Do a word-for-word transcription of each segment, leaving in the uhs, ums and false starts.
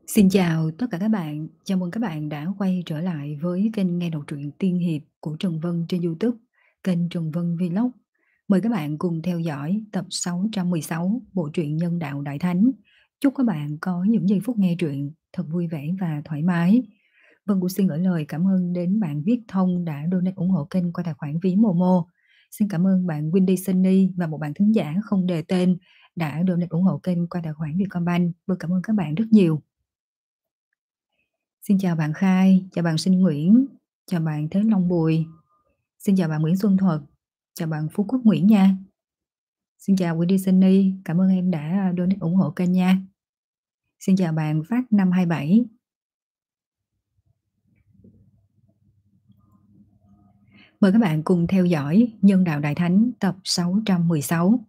Xin chào tất cả các bạn, chào mừng các bạn đã quay trở lại với kênh nghe đọc truyện tiên hiệp của Trần Vân trên YouTube, kênh Trần Vân Vlog. Mời các bạn cùng theo dõi tập sáu trăm mười sáu bộ truyện Nhân đạo Đại Thánh. Chúc các bạn có những giây phút nghe truyện thật vui vẻ và thoải mái. Vân cũng xin gửi lời cảm ơn đến bạn Viết Thông đã donate ủng hộ kênh qua tài khoản ví Momo. Xin cảm ơn bạn Windy Sunny và một bạn thính giả không đề tên đã donate ủng hộ kênh qua tài khoản Vietcombank. Vân cảm ơn các bạn rất nhiều. Xin chào bạn Khai, chào bạn Sinh Nguyễn, chào bạn Thế Long Bùi, xin chào bạn Nguyễn Xuân Thuật, chào bạn Phú Quốc Nguyễn nha. Xin chào Wendy Sunny, cảm ơn em đã donate ủng hộ kênh nha. Xin chào bạn Phát năm hai bảy. Mời các bạn cùng theo dõi Nhân đạo Đại Thánh tập sáu trăm mười sáu.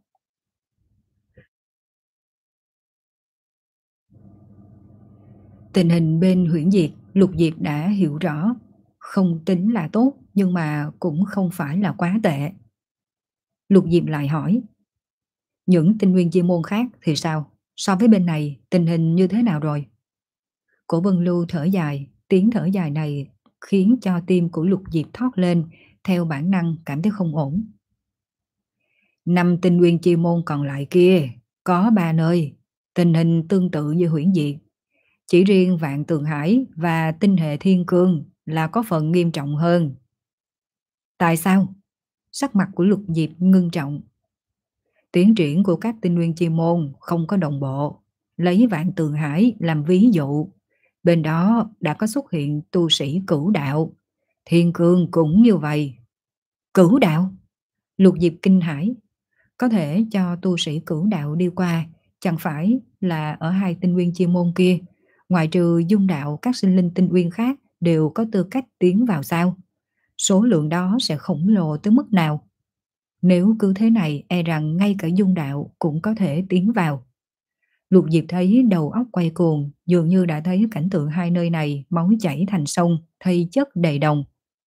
Tình hình bên Huyễn Diệt, Lục Diệp đã hiểu rõ, không tính là tốt nhưng mà cũng không phải là quá tệ. Lục Diệp lại hỏi, những tinh nguyên chuyên môn khác thì sao? So với bên này, tình hình như thế nào rồi? Cổ Vân Lưu thở dài, tiếng thở dài này khiến cho tim của Lục Diệp thoát lên, theo bản năng cảm thấy không ổn. Năm tinh nguyên chi môn còn lại kia, có ba nơi, tình hình tương tự như Huyễn Diệt. Chỉ riêng Vạn Tường Hải và tinh hệ Thiên Cương là có phần nghiêm trọng hơn. Tại sao? Sắc mặt của Lục Diệp ngưng trọng. Tiến triển của các tinh nguyên chi môn không có đồng bộ. Lấy Vạn Tường Hải làm ví dụ, bên đó đã có xuất hiện tu sĩ cửu đạo, Thiên Cương cũng như vậy. Cửu đạo? Lục Diệp kinh hãi. Có thể cho tu sĩ cửu đạo đi qua, chẳng phải là ở hai tinh nguyên chi môn kia, ngoại trừ dung đạo các sinh linh tinh nguyên khác đều có tư cách tiến vào sao? Số lượng đó sẽ khổng lồ tới mức nào? Nếu cứ thế này, e rằng ngay cả dung đạo cũng có thể tiến vào. Lục Diệp thấy đầu óc quay cuồng, dường như đã thấy cảnh tượng hai nơi này máu chảy thành sông, thây chất đầy đồng.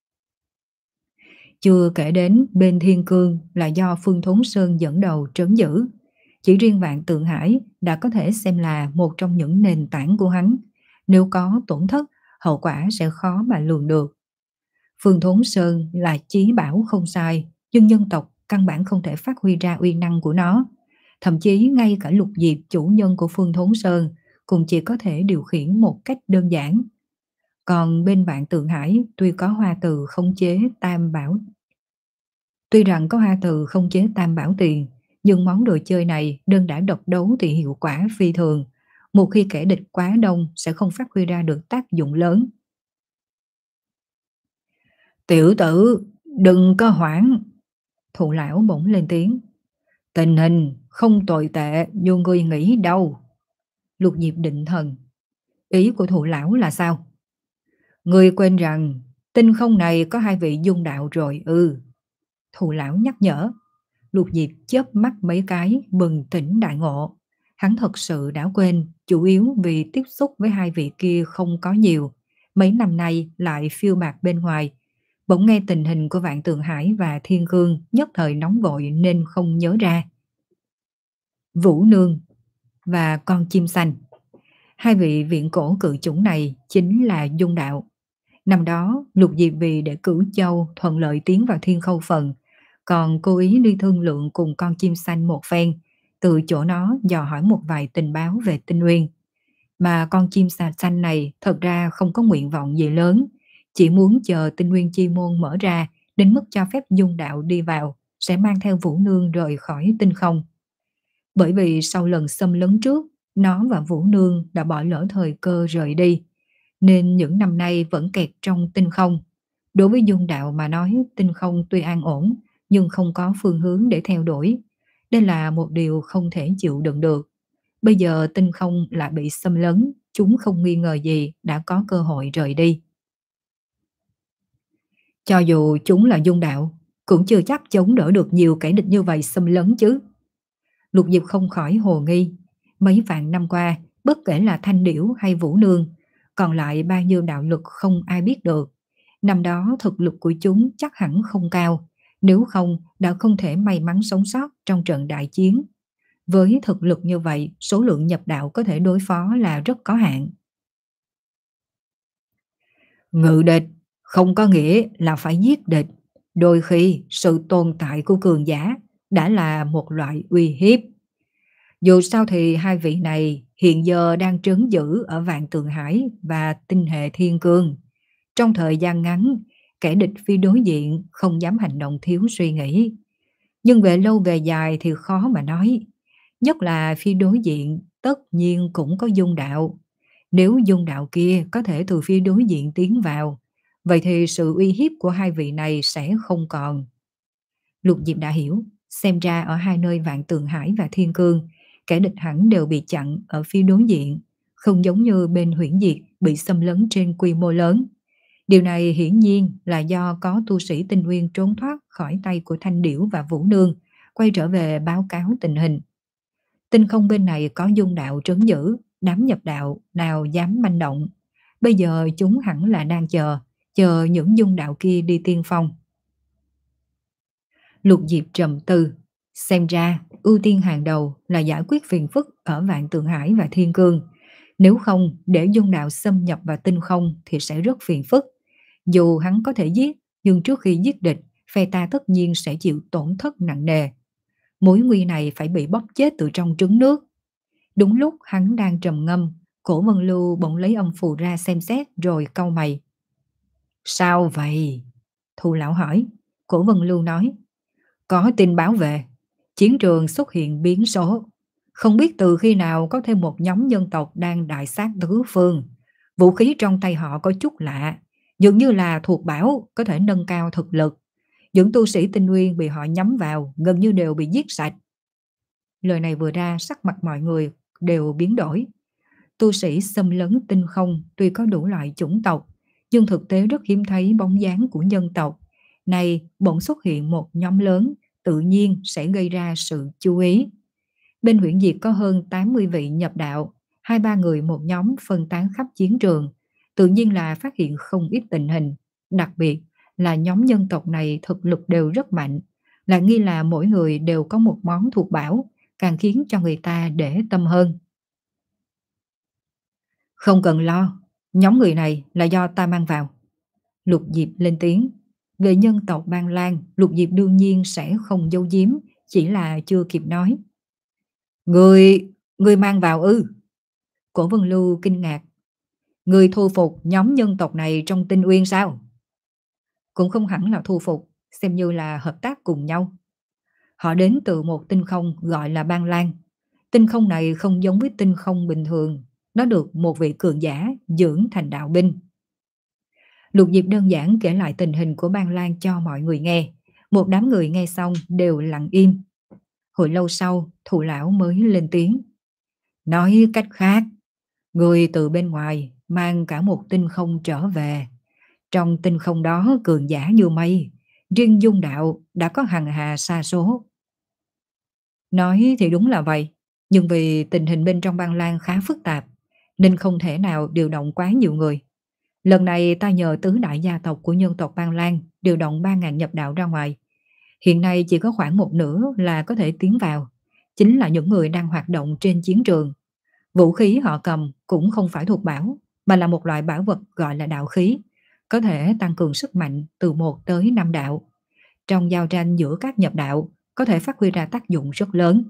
Chưa kể đến bên Thiên Cương là do Phương Thốn Sơn dẫn đầu trấn giữ. Chỉ riêng Vạn Tượng Hải đã có thể xem là một trong những nền tảng của hắn. Nếu có tổn thất, hậu quả sẽ khó mà lường được. Phương Thốn Sơn là chí bảo không sai, nhưng nhân tộc căn bản không thể phát huy ra uy năng của nó. Thậm chí ngay cả Lục Diệp, chủ nhân của Phương Thốn Sơn, cũng chỉ có thể điều khiển một cách đơn giản. Còn bên Vạn Tượng Hải tuy có hoa từ không chế tam bảo Tuy rằng có hoa từ không chế tam bảo tiền, nhưng món đồ chơi này đơn đã độc đấu thì hiệu quả phi thường. Một khi kẻ địch quá đông sẽ không phát huy ra được tác dụng lớn. Tiểu tử, đừng có hoảng. Thụ lão bỗng lên tiếng. Tình hình không tồi tệ như ngươi nghĩ đâu. Lục Diệp định thần. Ý của thụ lão là sao? Ngươi quên rằng tinh không này có hai vị dung đạo rồi ư? Ừ. Thụ lão nhắc nhở. Lục Diệp chớp mắt mấy cái, bừng tỉnh đại ngộ. Hắn thật sự đã quên, chủ yếu vì tiếp xúc với hai vị kia không có nhiều. Mấy năm nay lại phiêu bạt bên ngoài. Bỗng nghe tình hình của Vạn Tường Hải và Thiên Cương nhất thời nóng vội nên không nhớ ra. Vũ Nương và con chim xanh. Hai vị viện cổ cự chủng này chính là dung đạo. Năm đó, Lục Diệp vì để cửu châu thuận lợi tiến vào thiên khâu phần, còn cố ý đi thương lượng cùng con chim xanh một phen, từ chỗ nó dò hỏi một vài tình báo về tinh nguyên. Mà con chim xanh này thật ra không có nguyện vọng gì lớn, chỉ muốn chờ tinh nguyên chi môn mở ra đến mức cho phép dung đạo đi vào, sẽ mang theo Vũ Nương rời khỏi tinh không. Bởi vì sau lần xâm lấn trước, nó và Vũ Nương đã bỏ lỡ thời cơ rời đi, nên những năm nay vẫn kẹt trong tinh không. Đối với dung đạo mà nói, tinh không tuy an ổn, nhưng không có phương hướng để theo đuổi. Đây là một điều không thể chịu đựng được. Bây giờ tinh không lại bị xâm lấn, chúng không nghi ngờ gì đã có cơ hội rời đi. Cho dù chúng là dung đạo, cũng chưa chắc chống đỡ được nhiều kẻ địch như vậy xâm lấn chứ. Lục Diệp không khỏi hồ nghi. Mấy vạn năm qua, bất kể là Thanh Điểu hay Vũ Nương, còn lại bao nhiêu đạo lực không ai biết được. Năm đó thực lực của chúng chắc hẳn không cao, nếu không đã không thể may mắn sống sót trong trận đại chiến. Với thực lực như vậy, số lượng nhập đạo có thể đối phó là rất có hạn. Ngự địch không có nghĩa là phải giết địch. Đôi khi sự tồn tại của cường giả đã là một loại uy hiếp. Dù sao thì hai vị này hiện giờ đang trấn giữ ở Vạn Tượng Hải và tinh hệ Thiên Cương. Trong thời gian ngắn, kẻ địch phía đối diện không dám hành động thiếu suy nghĩ. Nhưng về lâu về dài thì khó mà nói. Nhất là phía đối diện tất nhiên cũng có dung đạo. Nếu dung đạo kia có thể từ phía đối diện tiến vào, vậy thì sự uy hiếp của hai vị này sẽ không còn. Lục Diệp đã hiểu, xem ra ở hai nơi Vạn Tường Hải và Thiên Cương, kẻ địch hẳn đều bị chặn ở phía đối diện, không giống như bên Huyễn Diệt bị xâm lấn trên quy mô lớn. Điều này hiển nhiên là do có tu sĩ tinh nguyên trốn thoát khỏi tay của Thanh Điểu và Vũ Nương, quay trở về báo cáo tình hình. Tinh không bên này có dung đạo trấn giữ, đám nhập đạo nào dám manh động. Bây giờ chúng hẳn là đang chờ, chờ những dung đạo kia đi tiên phong. Lục Diệp trầm tư, xem ra ưu tiên hàng đầu là giải quyết phiền phức ở Vạn Tượng Hải và Thiên Cương. Nếu không để dung đạo xâm nhập vào tinh không thì sẽ rất phiền phức. Dù hắn có thể giết, nhưng trước khi giết địch, phe ta tất nhiên sẽ chịu tổn thất nặng nề. Mối nguy này phải bị bóp chết từ trong trứng nước. Đúng lúc hắn đang trầm ngâm, Cổ Vân Lưu bỗng lấy âm phù ra xem xét rồi cau mày. Sao vậy? Thù lão hỏi. Cổ Vân Lưu nói. Có tin báo về, chiến trường xuất hiện biến số. Không biết từ khi nào có thêm một nhóm nhân tộc đang đại sát tứ phương. Vũ khí trong tay họ có chút lạ, dường như là thuộc bảo có thể nâng cao thực lực. Những tu sĩ tinh nguyên bị họ nhắm vào gần như đều bị giết sạch. Lời này vừa ra, sắc mặt mọi người đều biến đổi. Tu sĩ xâm lấn tinh không tuy có đủ loại chủng tộc, nhưng thực tế rất hiếm thấy bóng dáng của nhân tộc. Này bỗng xuất hiện một nhóm lớn, tự nhiên sẽ gây ra sự chú ý. Bên Huyễn Diệt có hơn tám mươi vị nhập đạo, hai ba người một nhóm phân tán khắp chiến trường, tự nhiên là phát hiện không ít tình hình. Đặc biệt là nhóm nhân tộc này thực lực đều rất mạnh, là nghi là mỗi người đều có một món thuộc bảo, càng khiến cho người ta để tâm hơn. Không cần lo, nhóm người này là do ta mang vào. Lục Diệp lên tiếng. Về nhân tộc Ban Lan, Lục Diệp đương nhiên sẽ không giấu giếm, chỉ là chưa kịp nói. Người, người mang vào ư? Cổ Vân Lưu kinh ngạc. Người thu phục nhóm nhân tộc này trong Tinh Uyên sao? Cũng không hẳn là thu phục, xem như là hợp tác cùng nhau. Họ đến từ một tinh không gọi là Ban Lan. Tinh không này không giống với tinh không bình thường, nó được một vị cường giả dưỡng thành đạo binh. Lục Diệp đơn giản kể lại tình hình của Ban Lan cho mọi người nghe. Một đám người nghe xong đều lặng im. Hồi lâu sau, Thụ lão mới lên tiếng. Nói cách khác, người từ bên ngoài mang cả một tinh không trở về. Trong tinh không đó cường giả như mây, riêng dung đạo đã có hằng hà sa số. Nói thì đúng là vậy, nhưng vì tình hình bên trong Ban Lan khá phức tạp, nên không thể nào điều động quá nhiều người. Lần này ta nhờ tứ đại gia tộc của nhân tộc Ban Lan điều động ba ngàn nhập đạo ra ngoài. Hiện nay chỉ có khoảng một nửa là có thể tiến vào, chính là những người đang hoạt động trên chiến trường. Vũ khí họ cầm cũng không phải thuộc bảo, mà là một loại bảo vật gọi là đạo khí, có thể tăng cường sức mạnh từ một tới năm đạo. Trong giao tranh giữa các nhập đạo, có thể phát huy ra tác dụng rất lớn.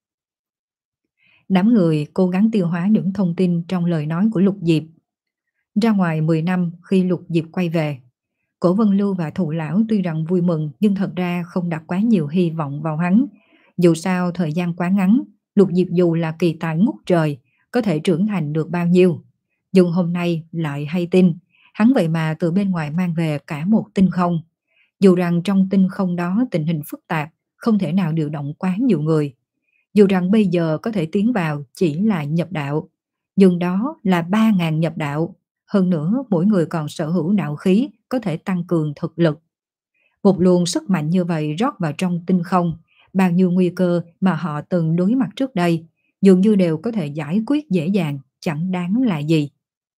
Đám người cố gắng tiêu hóa những thông tin trong lời nói của Lục Diệp. Ra ngoài mười năm khi Lục Diệp quay về, Cổ Vân Lưu và Thụ lão tuy rằng vui mừng nhưng thật ra không đặt quá nhiều hy vọng vào hắn. Dù sao thời gian quá ngắn, Lục Diệp dù là kỳ tài ngút trời, có thể trưởng thành được bao nhiêu. Nhưng hôm nay lại hay tin, hắn vậy mà từ bên ngoài mang về cả một tinh không. Dù rằng trong tinh không đó tình hình phức tạp, không thể nào điều động quá nhiều người. Dù rằng bây giờ có thể tiến vào chỉ là nhập đạo, nhưng đó là ba ngàn nhập đạo. Hơn nữa mỗi người còn sở hữu đạo khí có thể tăng cường thực lực. Một luồng sức mạnh như vậy rót vào trong tinh không, bao nhiêu nguy cơ mà họ từng đối mặt trước đây, dường như đều có thể giải quyết dễ dàng, chẳng đáng là gì.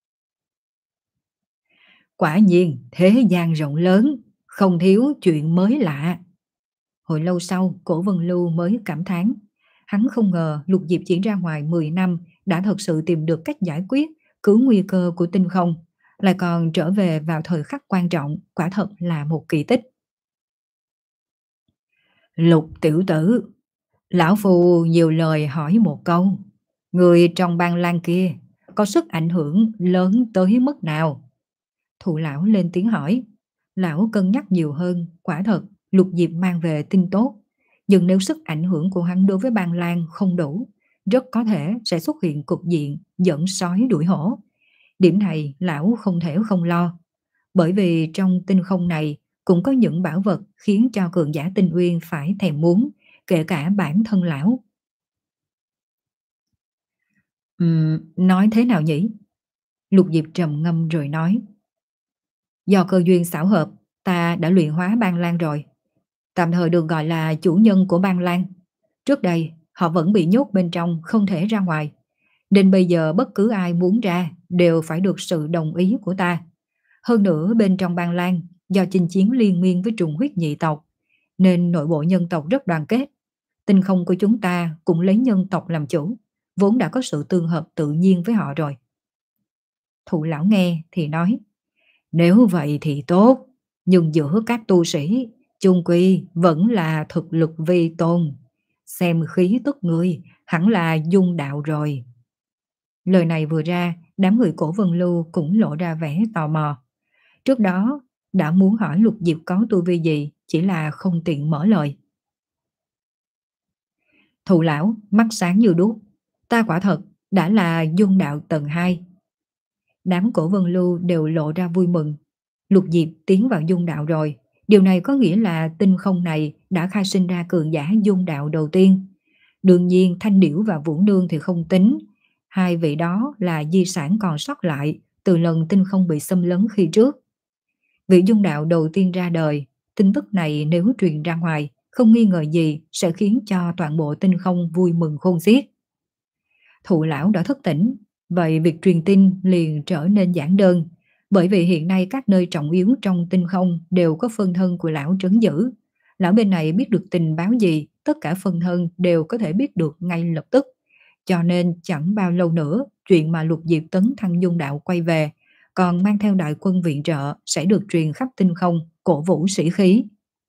Quả nhiên thế gian rộng lớn, không thiếu chuyện mới lạ. Hồi lâu sau, Cổ Vân Lưu mới cảm thán. Hắn không ngờ Lục Diệp chỉ ra ngoài mười năm đã thật sự tìm được cách giải quyết, cứu nguy cơ của tinh không. lại còn trở về vào thời khắc quan trọng, quả thật là một kỳ tích. Lục tiểu tử, lão phu nhiều lời hỏi một câu, người trong bang lang kia có sức ảnh hưởng lớn tới mức nào? Thụ lão lên tiếng hỏi. Lão cân nhắc nhiều hơn, quả thật Lục Diệp mang về tin tốt, nhưng nếu sức ảnh hưởng của hắn đối với bang lang không đủ, rất có thể sẽ xuất hiện cục diện dẫn sói đuổi hổ. Điểm này lão không thể không lo, bởi vì trong tinh không này cũng có những bảo vật khiến cho cường giả tinh uyên phải thèm muốn, kể cả bản thân lão. Ừm, nói thế nào nhỉ? Lục Diệp trầm ngâm rồi nói. Do cơ duyên xảo hợp, ta đã luyện hóa bang lang rồi. Tạm thời được gọi là chủ nhân của bang lang. Trước đây, họ vẫn bị nhốt bên trong không thể ra ngoài. Đến bây giờ bất cứ ai muốn ra đều phải được sự đồng ý của ta. Hơn nữa bên trong bang lang, do chinh chiến liên miên với trùng huyết nhị tộc, nên nội bộ nhân tộc rất đoàn kết. Tinh không của chúng ta cũng lấy nhân tộc làm chủ, vốn đã có sự tương hợp tự nhiên với họ rồi. Thụ lão nghe thì nói, nếu vậy thì tốt, nhưng giữa các tu sĩ, chung quy vẫn là thực lực vi tôn. Xem khí tức người, hẳn là dung đạo rồi. Lời này vừa ra, đám người cổ Vân Lưu cũng lộ ra vẻ tò mò. Trước đó, đã muốn hỏi Lục Diệp có tu vi gì, chỉ là không tiện mở lời. Thụ lão, mắt sáng như đuốc. Ta quả thật, đã là dung đạo tầng hai. Đám cổ Vân Lưu đều lộ ra vui mừng. Lục Diệp tiến vào dung đạo rồi. Điều này có nghĩa là tinh không này đã khai sinh ra cường giả dung đạo đầu tiên. Đương nhiên Thanh Điểu và Vũ Nương thì không tính. Hai vị đó là di sản còn sót lại từ lần tinh không bị xâm lấn khi trước. Vị dung đạo đầu tiên ra đời, tin tức này nếu truyền ra ngoài, không nghi ngờ gì sẽ khiến cho toàn bộ tinh không vui mừng khôn xiết. Thụ lão đã thức tỉnh, vậy việc truyền tin liền trở nên giản đơn, bởi vì hiện nay các nơi trọng yếu trong tinh không đều có phân thân của lão trấn giữ. Lão bên này biết được tình báo gì, tất cả phân thân đều có thể biết được ngay lập tức. Cho nên chẳng bao lâu nữa, chuyện mà Lục Diệp tấn thăng dung đạo quay về, còn mang theo đại quân viện trợ sẽ được truyền khắp tinh không, cổ vũ sĩ khí.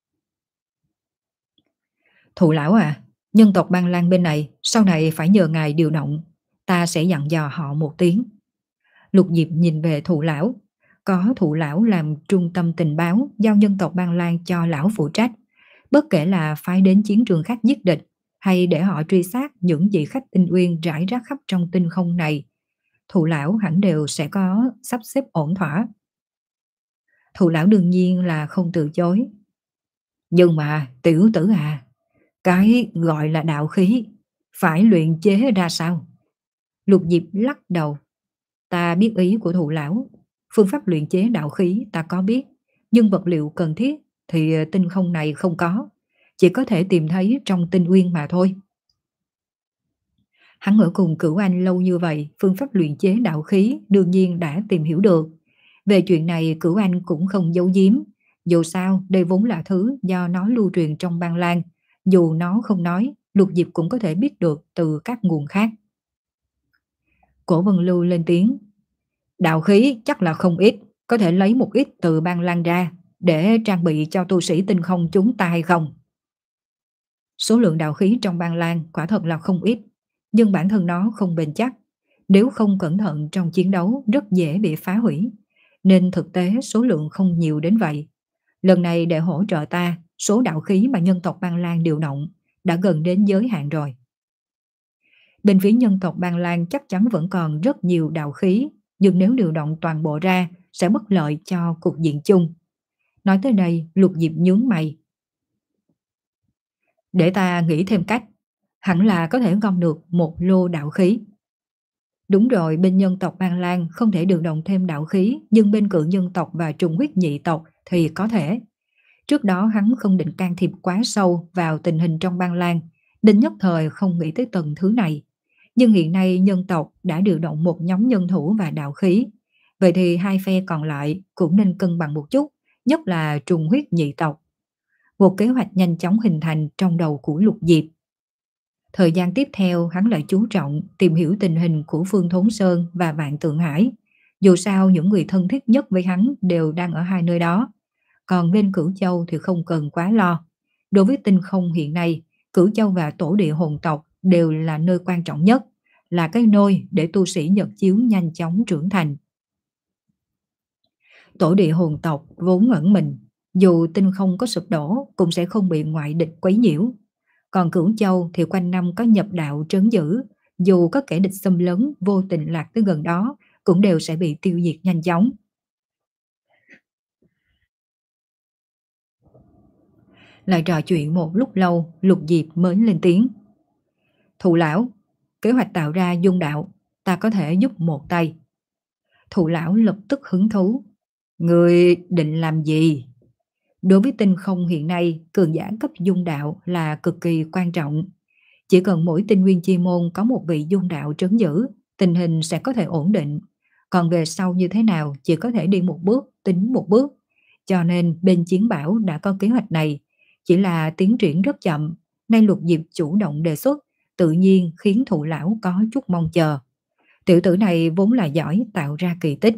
Thụ lão à, nhân tộc Bang Lang bên này sau này phải nhờ ngài điều động, ta sẽ dặn dò họ một tiếng. Lục Diệp nhìn về thụ lão, có thụ lão làm trung tâm tình báo giao nhân tộc Bang Lang cho lão phụ trách, bất kể là phái đến chiến trường khác giết địch hay để họ truy sát những vị khách tinh uyên rải rác khắp trong tinh không này, thụ lão hẳn đều sẽ có sắp xếp ổn thỏa. Thụ lão đương nhiên là không từ chối. Nhưng mà tiểu tử à, cái gọi là đạo khí phải luyện chế ra sao? Lục Diệp lắc đầu. Ta biết ý của thụ lão, phương pháp luyện chế đạo khí ta có biết, nhưng vật liệu cần thiết thì tinh không này không có, chỉ có thể tìm thấy trong tinh uyên mà thôi. Hắn ở cùng Cửu Anh lâu như vậy, phương pháp luyện chế đạo khí đương nhiên đã tìm hiểu được. Về chuyện này Cửu Anh cũng không giấu giếm, dù sao đây vốn là thứ do nó lưu truyền trong bang lang, dù nó không nói, Lục Diệp cũng có thể biết được từ các nguồn khác. Cổ Vân Lưu lên tiếng, đạo khí chắc là không ít, có thể lấy một ít từ bang lang ra để trang bị cho tu sĩ tinh không chúng ta hay không? Số lượng đạo khí trong bang lang quả thật là không ít, nhưng bản thân nó không bền chắc, nếu không cẩn thận trong chiến đấu rất dễ bị phá hủy, nên thực tế số lượng không nhiều đến vậy. Lần này để hỗ trợ ta, số đạo khí mà nhân tộc Bang Lang điều động đã gần đến giới hạn rồi. Bên phía nhân tộc Bang Lang chắc chắn vẫn còn rất nhiều đạo khí, nhưng nếu điều động toàn bộ ra sẽ bất lợi cho cục diện chung. Nói tới đây, Lục Diệp nhướng mày. Để ta nghĩ thêm cách, hẳn là có thể gom được một lô đạo khí. Đúng rồi, bên nhân tộc Bang Lang không thể điều động thêm đạo khí, nhưng bên cự nhân tộc và trùng huyết nhị tộc thì có thể. Trước đó hắn không định can thiệp quá sâu vào tình hình trong Bang Lang, định nhất thời không nghĩ tới tầng thứ này. Nhưng hiện nay nhân tộc đã điều động một nhóm nhân thủ và đạo khí, vậy thì hai phe còn lại cũng nên cân bằng một chút, nhất là trùng huyết nhị tộc. Một kế hoạch nhanh chóng hình thành trong đầu của Lục Diệp. Thời gian tiếp theo hắn lại chú trọng tìm hiểu tình hình của Phương Thốn Sơn và Vạn Tượng Hải, Dù sao những người thân thiết nhất với hắn đều đang ở hai nơi đó. Còn bên Cửu Châu thì không cần quá lo. Đối với Tinh Không hiện nay, Cửu Châu và tổ địa hồn tộc đều là nơi quan trọng nhất, là cái nôi để tu sĩ Nhật Chiếu nhanh chóng trưởng thành. Tổ địa hồn tộc vốn ẩn mình, dù Tinh Không có sụp đổ cũng sẽ không bị ngoại địch quấy nhiễu. Còn Cửu Châu thì quanh năm có nhập đạo trấn giữ, dù có kẻ địch xâm lấn vô tình lạc tới gần đó cũng đều sẽ bị tiêu diệt nhanh chóng. Lại trò chuyện một lúc lâu, Lục Diệp mới lên tiếng. Thụ lão, kế hoạch tạo ra dung đạo, ta có thể giúp một tay. Thụ lão lập tức hứng thú. Người định làm gì? Đối với Tinh Không hiện nay, cường giả cấp dung đạo là cực kỳ quan trọng. Chỉ cần mỗi tinh nguyên chi môn có một vị dung đạo trấn giữ, tình hình sẽ có thể ổn định. Còn về sau như thế nào chỉ có thể đi một bước, tính một bước. Cho nên bên Chiến Bảo đã có kế hoạch này. Chỉ là tiến triển rất chậm, nay Lục Diệp chủ động đề xuất, tự nhiên khiến Thụ lão có chút mong chờ. Tiểu tử này vốn là giỏi tạo ra kỳ tích.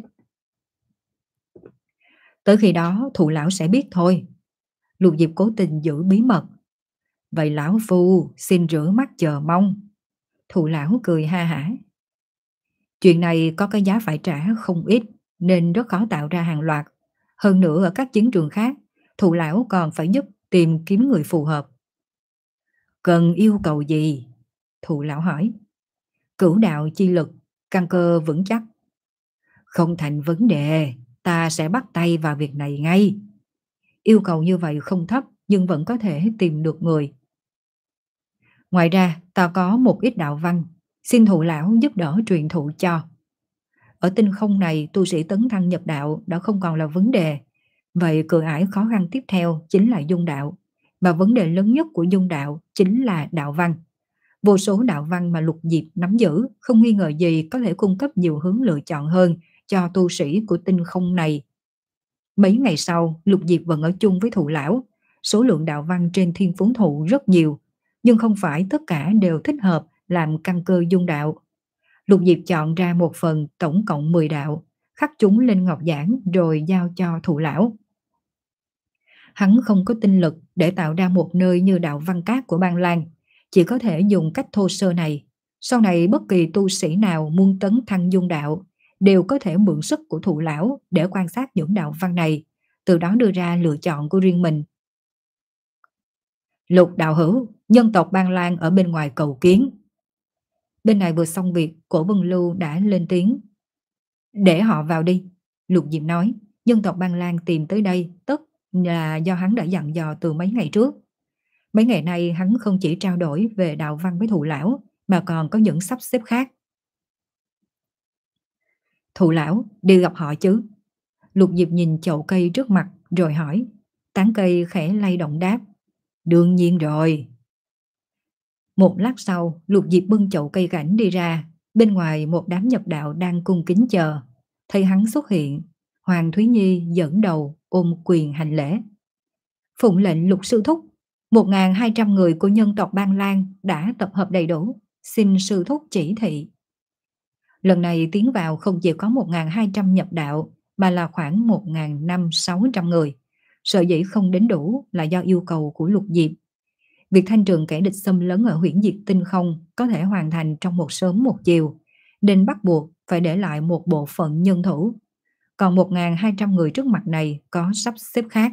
Tới khi đó Thụ lão sẽ biết thôi. Lục Diệp cố tình giữ bí mật. Vậy lão phu xin rửa mắt chờ mong. Thụ lão cười ha hả. Chuyện này có cái giá phải trả không ít, nên rất khó tạo ra hàng loạt. Hơn nữa ở các chiến trường khác, Thụ lão còn phải giúp tìm kiếm người phù hợp. Cần yêu cầu gì? Thụ lão hỏi. Cửu đạo chi lực, căn cơ vững chắc. Không thành vấn đề, ta sẽ bắt tay vào việc này ngay. Yêu cầu như vậy không thấp, nhưng vẫn có thể tìm được người. Ngoài ra, ta có một ít đạo văn, xin Thụ lão giúp đỡ truyền thụ cho. Ở Tinh Không này, tu sĩ tấn thăng nhập đạo đã không còn là vấn đề. Vậy cửa ải khó khăn tiếp theo chính là dung đạo. Và vấn đề lớn nhất của dung đạo chính là đạo văn. Vô số đạo văn mà Lục Diệp nắm giữ, không nghi ngờ gì có thể cung cấp nhiều hướng lựa chọn hơn cho tu sĩ của Tinh Không này. Mấy ngày sau, Lục Diệp vẫn ở chung với Thụ lão. Số lượng đạo văn trên thiên phú thụ rất nhiều, nhưng không phải tất cả đều thích hợp làm căn cơ dung đạo. Lục Diệp chọn ra một phần tổng cộng mười đạo, khắc chúng lên ngọc giản rồi giao cho Thụ lão. Hắn không có tinh lực để tạo ra một nơi như đạo văn cát của Ban Lan, chỉ có thể dùng cách thô sơ này. Sau này bất kỳ tu sĩ nào muốn tấn thăng dung đạo đều có thể mượn sức của Thụ lão để quan sát những đạo văn này, từ đó đưa ra lựa chọn của riêng mình. Lục đạo hữu, nhân tộc Ban Lan ở bên ngoài cầu kiến. Bên này vừa xong việc, Cổ Vân Lưu đã lên tiếng. Để họ vào đi. Lục Diệp nói, dân tộc Ban Lan tìm tới đây tất là do hắn đã dặn dò từ mấy ngày trước. Mấy ngày nay hắn không chỉ trao đổi về đạo văn với Thụ lão, mà còn có những sắp xếp khác. Thụ lão, đi gặp họ chứ? Lục Diệp nhìn chậu cây trước mặt rồi hỏi. Tán cây khẽ lay động đáp. Đương nhiên rồi. Một lát sau, Lục Diệp bưng chậu cây cảnh đi ra. Bên ngoài một đám nhập đạo đang cung kính chờ. Thấy hắn xuất hiện, Hoàng Thúy Nhi dẫn đầu ôm quyền hành lễ. Phụng lệnh Lục sư thúc, một nghìn hai trăm người của nhân tộc Ban Lan đã tập hợp đầy đủ, xin sư thúc chỉ thị. Lần này tiến vào không chỉ có một nghìn hai trăm nhập đạo, mà là khoảng một nghìn năm trăm sáu trăm người. Sở dĩ không đến đủ là do yêu cầu của Lục Diệp. Việc thanh trừng kẻ địch xâm lấn ở huyễn diệt tinh không có thể hoàn thành trong một sớm một chiều, nên bắt buộc phải để lại một bộ phận nhân thủ. Còn một nghìn hai trăm người trước mặt này có sắp xếp khác.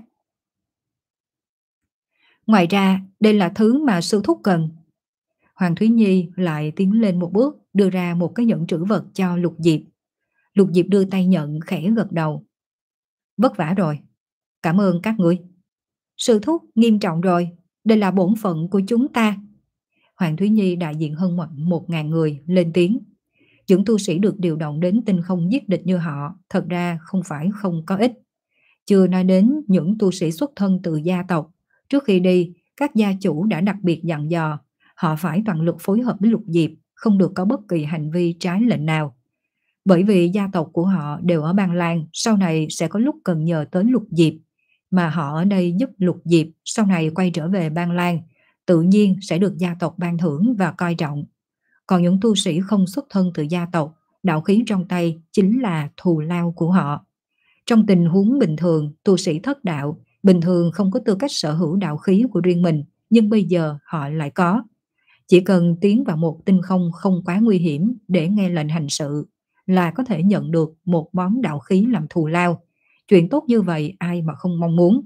Ngoài ra, đây là thứ mà sư thúc cần. Hoàng Thúy Nhi lại tiến lên một bước, đưa ra một cái nhẫn trữ vật cho Lục Diệp. Lục Diệp đưa tay nhận, khẽ gật đầu. Vất vả rồi. Cảm ơn các ngươi. Sư thúc, nghiêm trọng rồi. Đây là bổn phận của chúng ta. Hoàng Thúy Nhi đại diện hơn một ngàn người lên tiếng. Những tu sĩ được điều động đến tinh không giết địch như họ thật ra không phải không có ích. Chưa nói đến những tu sĩ xuất thân từ gia tộc. Trước khi đi, các gia chủ đã đặc biệt dặn dò họ phải toàn lực phối hợp với Lục Diệp, không được có bất kỳ hành vi trái lệnh nào. Bởi vì gia tộc của họ đều ở Ban Lan, sau này sẽ có lúc cần nhờ tới Lục Diệp, mà họ ở đây giúp Lục Diệp sau này quay trở về Ban Lan, tự nhiên sẽ được gia tộc ban thưởng và coi trọng. Còn những tu sĩ không xuất thân từ gia tộc đạo khí trong tay chính là thù lao của họ. Trong tình huống bình thường, tu sĩ thất đạo bình thường không có tư cách sở hữu đạo khí của riêng mình, nhưng bây giờ họ lại có. Chỉ cần tiến vào một tinh không không quá nguy hiểm để nghe lệnh hành sự là có thể nhận được một món đạo khí làm thù lao. Chuyện tốt như vậy ai mà không mong muốn.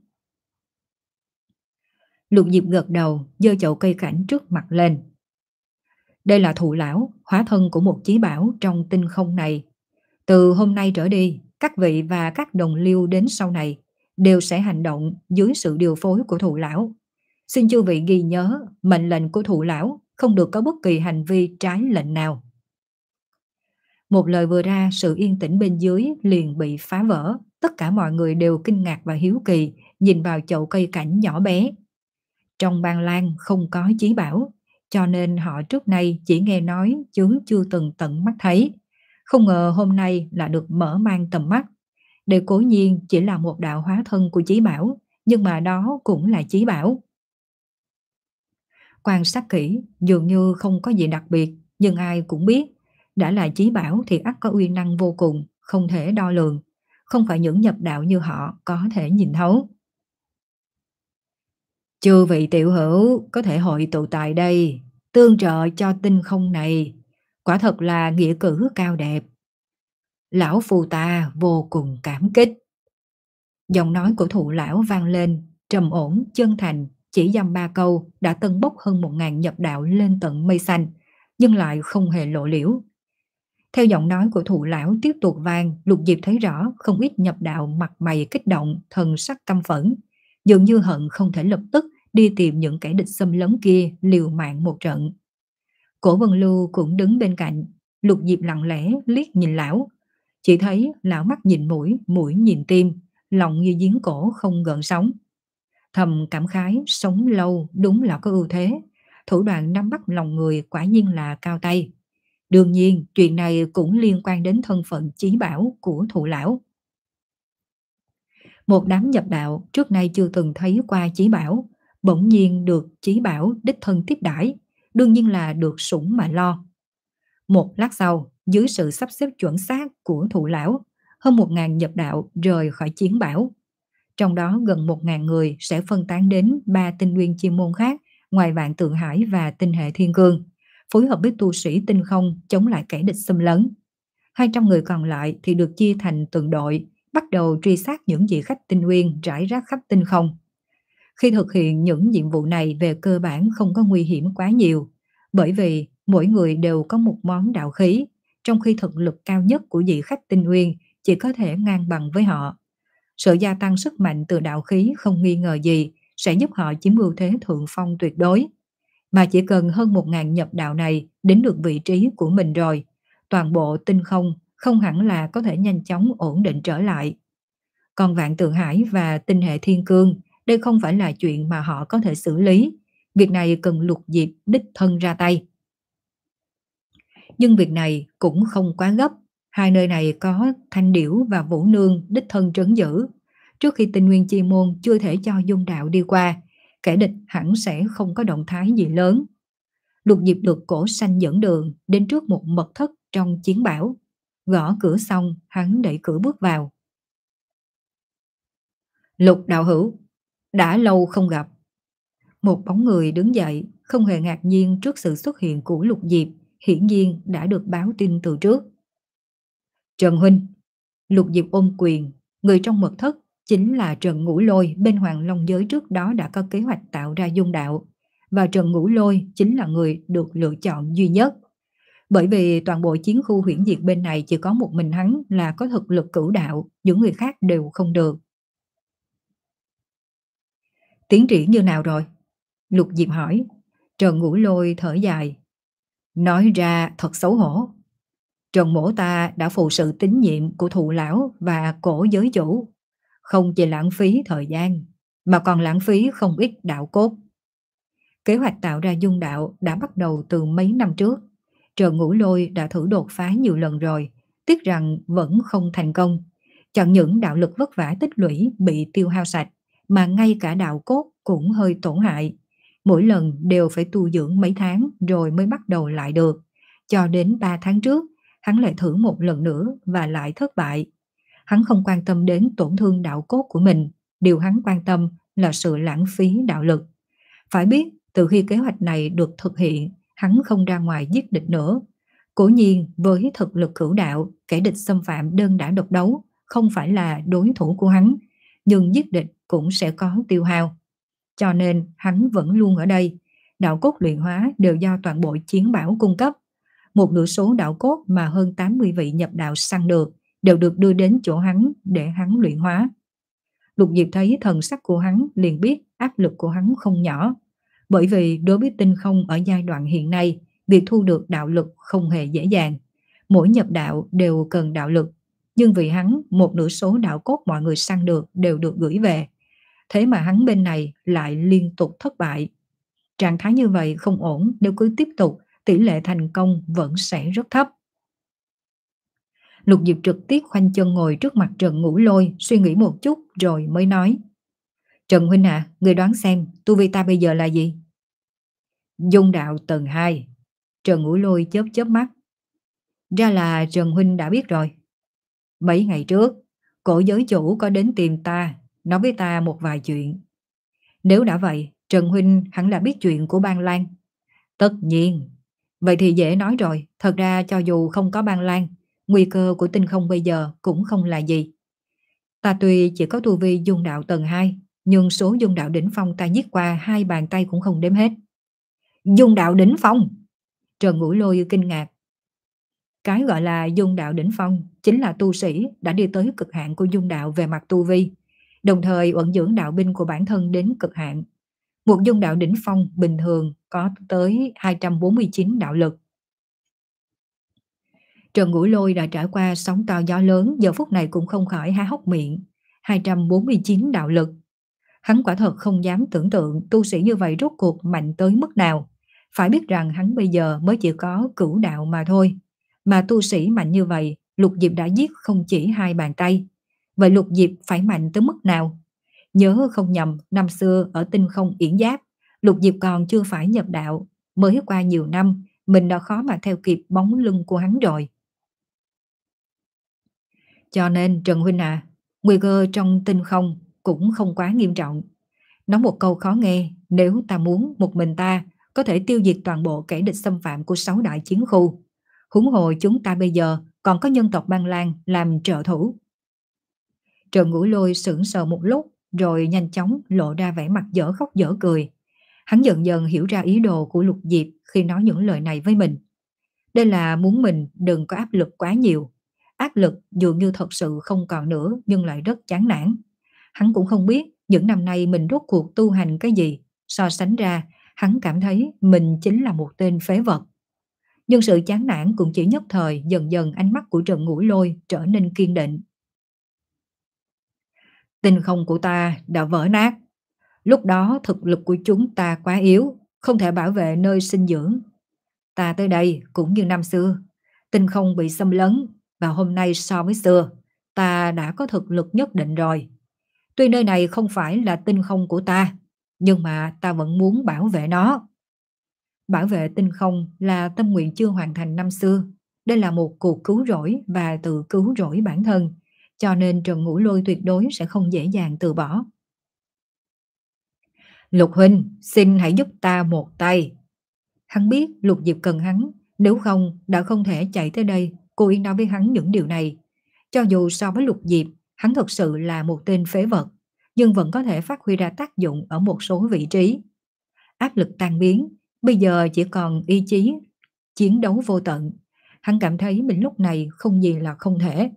Lục Diệp gật đầu, giơ chậu cây cảnh trước mặt lên. Đây là thụ lão, hóa thân của một chí bảo trong tinh không này. Từ hôm nay trở đi, các vị và các đồng liêu đến sau này đều sẽ hành động dưới sự điều phối của thụ lão. Xin chư vị ghi nhớ, mệnh lệnh của thụ lão không được có bất kỳ hành vi trái lệnh nào. Một lời vừa ra, sự yên tĩnh bên dưới liền bị phá vỡ. Tất cả mọi người đều kinh ngạc và hiếu kỳ nhìn vào chậu cây cảnh nhỏ bé. Trong Ban Lan không có chí bảo, cho nên họ trước nay chỉ nghe nói chứ chưa từng tận mắt thấy. Không ngờ hôm nay là được mở mang tầm mắt. Đây cố nhiên chỉ là một đạo hóa thân của chí bảo, nhưng mà đó cũng là chí bảo. Quan sát kỹ, dường như không có gì đặc biệt, nhưng ai cũng biết, đã là chí bảo thì ắt có uy năng vô cùng, không thể đo lường. Không phải những nhập đạo như họ có thể nhìn thấu. Chư vị tiểu hữu có thể hội tụ tại đây, tương trợ cho tinh không này, quả thật là nghĩa cử cao đẹp. Lão phù ta vô cùng cảm kích. Giọng nói của thụ lão vang lên, trầm ổn, chân thành, chỉ dăm ba câu đã tâng bốc hơn một ngàn nhập đạo lên tận mây xanh, nhưng lại không hề lộ liễu. Theo giọng nói của thụ lão tiếp tục vang, Lục Diệp thấy rõ không ít nhập đạo mặt mày kích động, thần sắc căm phẫn, dường như hận không thể lập tức đi tìm những kẻ địch xâm lấn kia liều mạng một trận. Cổ Vân Lưu cũng đứng bên cạnh, Lục Diệp lặng lẽ liếc nhìn lão, chỉ thấy lão mắt nhìn mũi, mũi nhìn tim, lòng như giếng cổ không gợn sóng. Thầm cảm khái, sống lâu đúng là có ưu thế, thủ đoạn nắm bắt lòng người quả nhiên là cao tay. Đương nhiên, chuyện này cũng liên quan đến thân phận chí bảo của thụ lão. Một đám nhập đạo trước nay chưa từng thấy qua chí bảo, bỗng nhiên được chí bảo đích thân tiếp đãi, đương nhiên là được sủng mà lo. Một lát sau, dưới sự sắp xếp chuẩn xác của thụ lão, hơn một ngàn nhập đạo rời khỏi chiến bảo. Trong đó gần một ngàn người sẽ phân tán đến ba tinh nguyên chi môn khác ngoài Vạn Tượng Hải và tinh hệ Thiên Cương, phối hợp với tu sĩ tinh không chống lại kẻ địch xâm lấn. hai trăm người còn lại thì được chia thành từng đội, bắt đầu truy sát những vị khách tinh nguyên rải rác khắp tinh không. Khi thực hiện những nhiệm vụ này về cơ bản không có nguy hiểm quá nhiều, bởi vì mỗi người đều có một món đạo khí, trong khi thực lực cao nhất của vị khách tinh nguyên chỉ có thể ngang bằng với họ. Sự gia tăng sức mạnh từ đạo khí không nghi ngờ gì sẽ giúp họ chiếm ưu thế thượng phong tuyệt đối. Mà chỉ cần hơn một ngàn nhập đạo này đến được vị trí của mình rồi, toàn bộ tinh không không hẳn là có thể nhanh chóng ổn định trở lại. Còn Vạn Tượng Hải và tinh hệ Thiên Cương, đây không phải là chuyện mà họ có thể xử lý. Việc này cần Lục Diệp đích thân ra tay. Nhưng việc này cũng không quá gấp. Hai nơi này có Thanh Điểu và Vũ Nương đích thân trấn giữ. Trước khi tinh nguyên chi môn chưa thể cho dung đạo đi qua, kẻ địch hẳn sẽ không có động thái gì lớn. Lục Diệp được Cổ Xanh dẫn đường đến trước một mật thất trong chiến bảo. Gõ cửa xong, hắn đẩy cửa bước vào. Lục đạo hữu, đã lâu không gặp. Một bóng người đứng dậy, không hề ngạc nhiên trước sự xuất hiện của Lục Diệp, hiển nhiên đã được báo tin từ trước. Trần huynh. Lục Diệp ôm quyền, người trong mật thất chính là Trần Ngũ Lôi bên Hoàng Long Giới trước đó đã có kế hoạch tạo ra dung đạo, và Trần Ngũ Lôi chính là người được lựa chọn duy nhất. Bởi vì toàn bộ chiến khu huyễn diệt bên này chỉ có một mình hắn là có thực lực cửu đạo, những người khác đều không được. Tiến triển như nào rồi? Lục Diệp hỏi. Trần Ngũ Lôi thở dài. Nói ra thật xấu hổ. Trần mỗ ta đã phụ sự tín nhiệm của thụ lão và cổ giới chủ, không chỉ lãng phí thời gian, mà còn lãng phí không ít đạo cốt. Kế hoạch tạo ra dung đạo đã bắt đầu từ mấy năm trước. Trần Ngũ Lôi đã thử đột phá nhiều lần rồi, tiếc rằng vẫn không thành công. Chẳng những đạo lực vất vả tích lũy bị tiêu hao sạch, mà ngay cả đạo cốt cũng hơi tổn hại. Mỗi lần đều phải tu dưỡng mấy tháng rồi mới bắt đầu lại được. Cho đến ba tháng trước, hắn lại thử một lần nữa và lại thất bại. Hắn không quan tâm đến tổn thương đạo cốt của mình, điều hắn quan tâm là sự lãng phí đạo lực. Phải biết, từ khi kế hoạch này được thực hiện, hắn không ra ngoài giết địch nữa. Cố nhiên, với thực lực cửu đạo, kẻ địch xâm phạm đơn đả độc đấu, không phải là đối thủ của hắn, nhưng giết địch cũng sẽ có tiêu hao. Cho nên, hắn vẫn luôn ở đây. Đạo cốt luyện hóa đều do toàn bộ chiến bảo cung cấp. Một nửa số đạo cốt mà hơn tám mươi vị nhập đạo săn được đều được đưa đến chỗ hắn để hắn luyện hóa. Lục Diệp thấy thần sắc của hắn liền biết áp lực của hắn không nhỏ. Bởi vì đối với tinh không ở giai đoạn hiện nay, việc thu được đạo lực không hề dễ dàng. Mỗi nhập đạo đều cần đạo lực, nhưng vì hắn một nửa số đạo cốt mọi người săn được đều được gửi về. Thế mà hắn bên này lại liên tục thất bại. Trạng thái như vậy không ổn, nếu cứ tiếp tục, tỷ lệ thành công vẫn sẽ rất thấp. Lục Diệp trực tiếp khoanh chân ngồi trước mặt Trần Ngũ Lôi, suy nghĩ một chút rồi mới nói. Trần huynh à, người đoán xem tu vi ta bây giờ là gì? Dung đạo tầng hai. Trần Ngũ Lôi chớp chớp mắt. Ra là Trần huynh đã biết rồi. Mấy ngày trước, cổ giới chủ có đến tìm ta, nói với ta một vài chuyện. Nếu đã vậy, Trần huynh hẳn là biết chuyện của Ban Lan. Tất nhiên. Vậy thì dễ nói rồi, thật ra cho dù không có Ban Lan, nguy cơ của tinh không bây giờ cũng không là gì. Ta tuy chỉ có tu vi dung đạo tầng hai, nhưng số dung đạo đỉnh phong ta giết qua hai bàn tay cũng không đếm hết. Dung đạo đỉnh phong? Trần Ngũ Lôi kinh ngạc. Cái gọi là dung đạo đỉnh phong chính là tu sĩ đã đi tới cực hạn của dung đạo về mặt tu vi, đồng thời ẩn dưỡng đạo binh của bản thân đến cực hạn. Một dung đạo đỉnh phong bình thường có tới hai trăm bốn mươi chín đạo lực. Trần Ngũ Lôi đã trải qua sóng to gió lớn, giờ phút này cũng không khỏi há hốc miệng. hai trăm bốn mươi chín đạo lực. Hắn quả thật không dám tưởng tượng tu sĩ như vậy rốt cuộc mạnh tới mức nào. Phải biết rằng hắn bây giờ mới chỉ có cửu đạo mà thôi. Mà tu sĩ mạnh như vậy, Lục Diệp đã giết không chỉ hai bàn tay. Vậy Lục Diệp phải mạnh tới mức nào? Nhớ không nhầm, năm xưa ở tinh không Yển Giáp, Lục Diệp còn chưa phải nhập đạo. Mới qua nhiều năm, mình đã khó mà theo kịp bóng lưng của hắn rồi. Cho nên Trần huynh à, nguy cơ trong tinh không cũng không quá nghiêm trọng. Nói một câu khó nghe, nếu ta muốn một mình ta có thể tiêu diệt toàn bộ kẻ địch xâm phạm của sáu đại chiến khu. Huống hồ chúng ta bây giờ còn có nhân tộc Ban Lan làm trợ thủ. Trần Ngũ Lôi sững sờ một lúc rồi nhanh chóng lộ ra vẻ mặt dở khóc dở cười. Hắn dần dần hiểu ra ý đồ của Lục Diệp khi nói những lời này với mình. Đây là muốn mình đừng có áp lực quá nhiều. Áp lực dường như thật sự không còn nữa nhưng lại rất chán nản. Hắn cũng không biết những năm nay mình rốt cuộc tu hành cái gì. So sánh ra, hắn cảm thấy mình chính là một tên phế vật. Nhưng sự chán nản cũng chỉ nhất thời, dần dần ánh mắt của Trần Ngũ Lôi trở nên kiên định. Tinh không của ta đã vỡ nát. Lúc đó thực lực của chúng ta quá yếu, không thể bảo vệ nơi sinh dưỡng. Ta tới đây cũng như năm xưa, tinh không bị xâm lấn, và hôm nay so với xưa, ta đã có thực lực nhất định rồi. Tuy nơi này không phải là tinh không của ta, nhưng mà ta vẫn muốn bảo vệ nó. Bảo vệ tinh không là tâm nguyện chưa hoàn thành năm xưa. Đây là một cuộc cứu rỗi và tự cứu rỗi bản thân, cho nên Trần Ngũ Lôi tuyệt đối sẽ không dễ dàng từ bỏ. Lục huynh, xin hãy giúp ta một tay. Hắn biết Lục Diệp cần hắn, nếu không đã không thể chạy tới đây cố ý nói với hắn những điều này. Cho dù so với Lục Diệp, hắn thật sự là một tên phế vật, nhưng vẫn có thể phát huy ra tác dụng ở một số vị trí. Áp lực tan biến, bây giờ chỉ còn ý chí chiến đấu vô tận. Hắn cảm thấy mình lúc này không gì là không thể.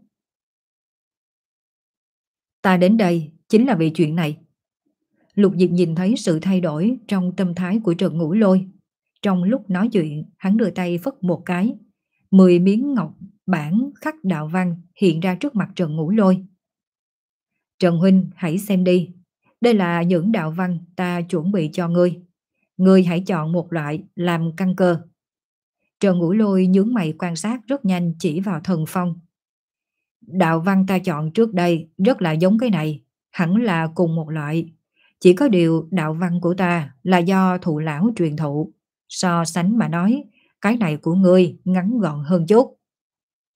Ta đến đây chính là vì chuyện này. Lục Diệp nhìn thấy sự thay đổi trong tâm thái của Trần Ngũ Lôi. Trong lúc nói chuyện, hắn đưa tay phất một cái. Mười miếng ngọc bản khắc đạo văn hiện ra trước mặt Trần Ngũ Lôi. Trần huynh hãy xem đi. Đây là những đạo văn ta chuẩn bị cho ngươi. Ngươi hãy chọn một loại làm căn cơ. Trần Ngũ Lôi nhướng mày quan sát rất nhanh chỉ vào thần phong. Đạo văn ta chọn trước đây rất là giống cái này, hẳn là cùng một loại. Chỉ có điều đạo văn của ta là do thụ lão truyền thụ. So sánh mà nói, cái này của ngươi ngắn gọn hơn chút.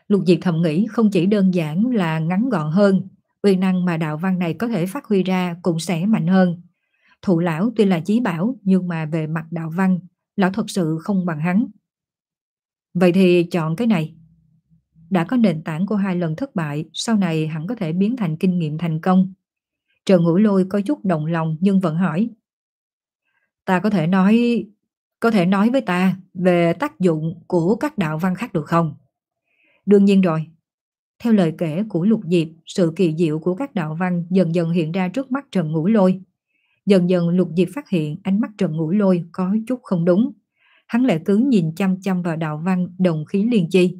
Lục Diệp thầm nghĩ không chỉ đơn giản là ngắn gọn hơn, uy năng mà đạo văn này có thể phát huy ra cũng sẽ mạnh hơn. Thụ lão tuy là chí bảo nhưng mà về mặt đạo văn, lão thật sự không bằng hắn. Vậy thì chọn cái này. Đã có nền tảng của hai lần thất bại, sau này hẳn có thể biến thành kinh nghiệm thành công. Trần Ngũ Lôi có chút động lòng nhưng vẫn hỏi. Ta có thể nói, có thể nói với ta về tác dụng của các đạo văn khác được không? Đương nhiên rồi. Theo lời kể của Lục Diệp, sự kỳ diệu của các đạo văn dần dần hiện ra trước mắt Trần Ngũ Lôi. Dần dần Lục Diệp phát hiện ánh mắt Trần Ngũ Lôi có chút không đúng. Hắn lại cứ nhìn chăm chăm vào đạo văn đồng khí liên chi.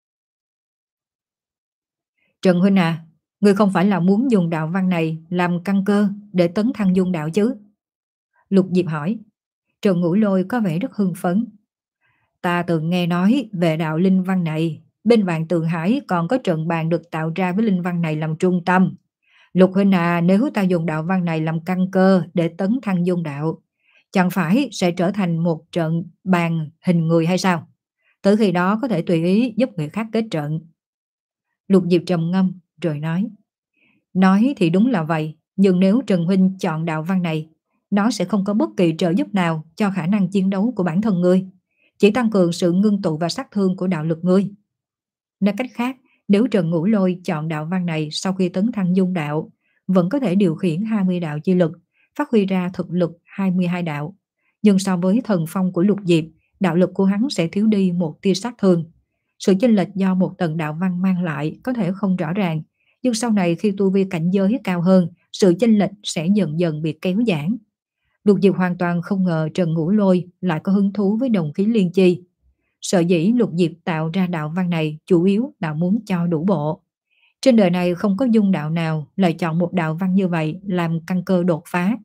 Trần huynh à, ngươi không phải là muốn dùng đạo văn này làm căn cơ để tấn thăng dung đạo chứ? Lục Diệp hỏi. Trần Ngũ Lôi có vẻ rất hưng phấn. Ta từng nghe nói về đạo linh văn này, bên Vạn Tường Hải còn có trận bàn được tạo ra với linh văn này làm trung tâm. Lục huynh à, nếu ta dùng đạo văn này làm căn cơ để tấn thăng dung đạo, chẳng phải sẽ trở thành một trận bàn hình người hay sao? Tới khi đó có thể tùy ý giúp người khác kết trận. Lục Diệp trầm ngâm rồi nói. Nói thì đúng là vậy, nhưng nếu Trần huynh chọn đạo văn này, nó sẽ không có bất kỳ trợ giúp nào cho khả năng chiến đấu của bản thân ngươi, chỉ tăng cường sự ngưng tụ và sát thương của đạo lực ngươi. Nói cách khác, nếu Trần Ngũ Lôi chọn đạo văn này sau khi tấn thăng dung đạo, vẫn có thể điều khiển hai mươi đạo chi lực, phát huy ra thực lực hai mươi hai đạo. Nhưng so với thần phong của Lục Diệp, đạo lực của hắn sẽ thiếu đi một tia sát thương. Sự chênh lệch do một tầng đạo văn mang lại có thể không rõ ràng, nhưng sau này khi tu vi cảnh giới cao hơn, sự chênh lệch sẽ dần dần bị kéo giãn. Lục Diệp hoàn toàn không ngờ Trần Ngũ Lôi lại có hứng thú với đồng khí liên chi. Sở dĩ Lục Diệp tạo ra đạo văn này chủ yếu là muốn cho đủ bộ. Trên đời này không có dung đạo nào lại chọn một đạo văn như vậy làm căn cơ đột phá.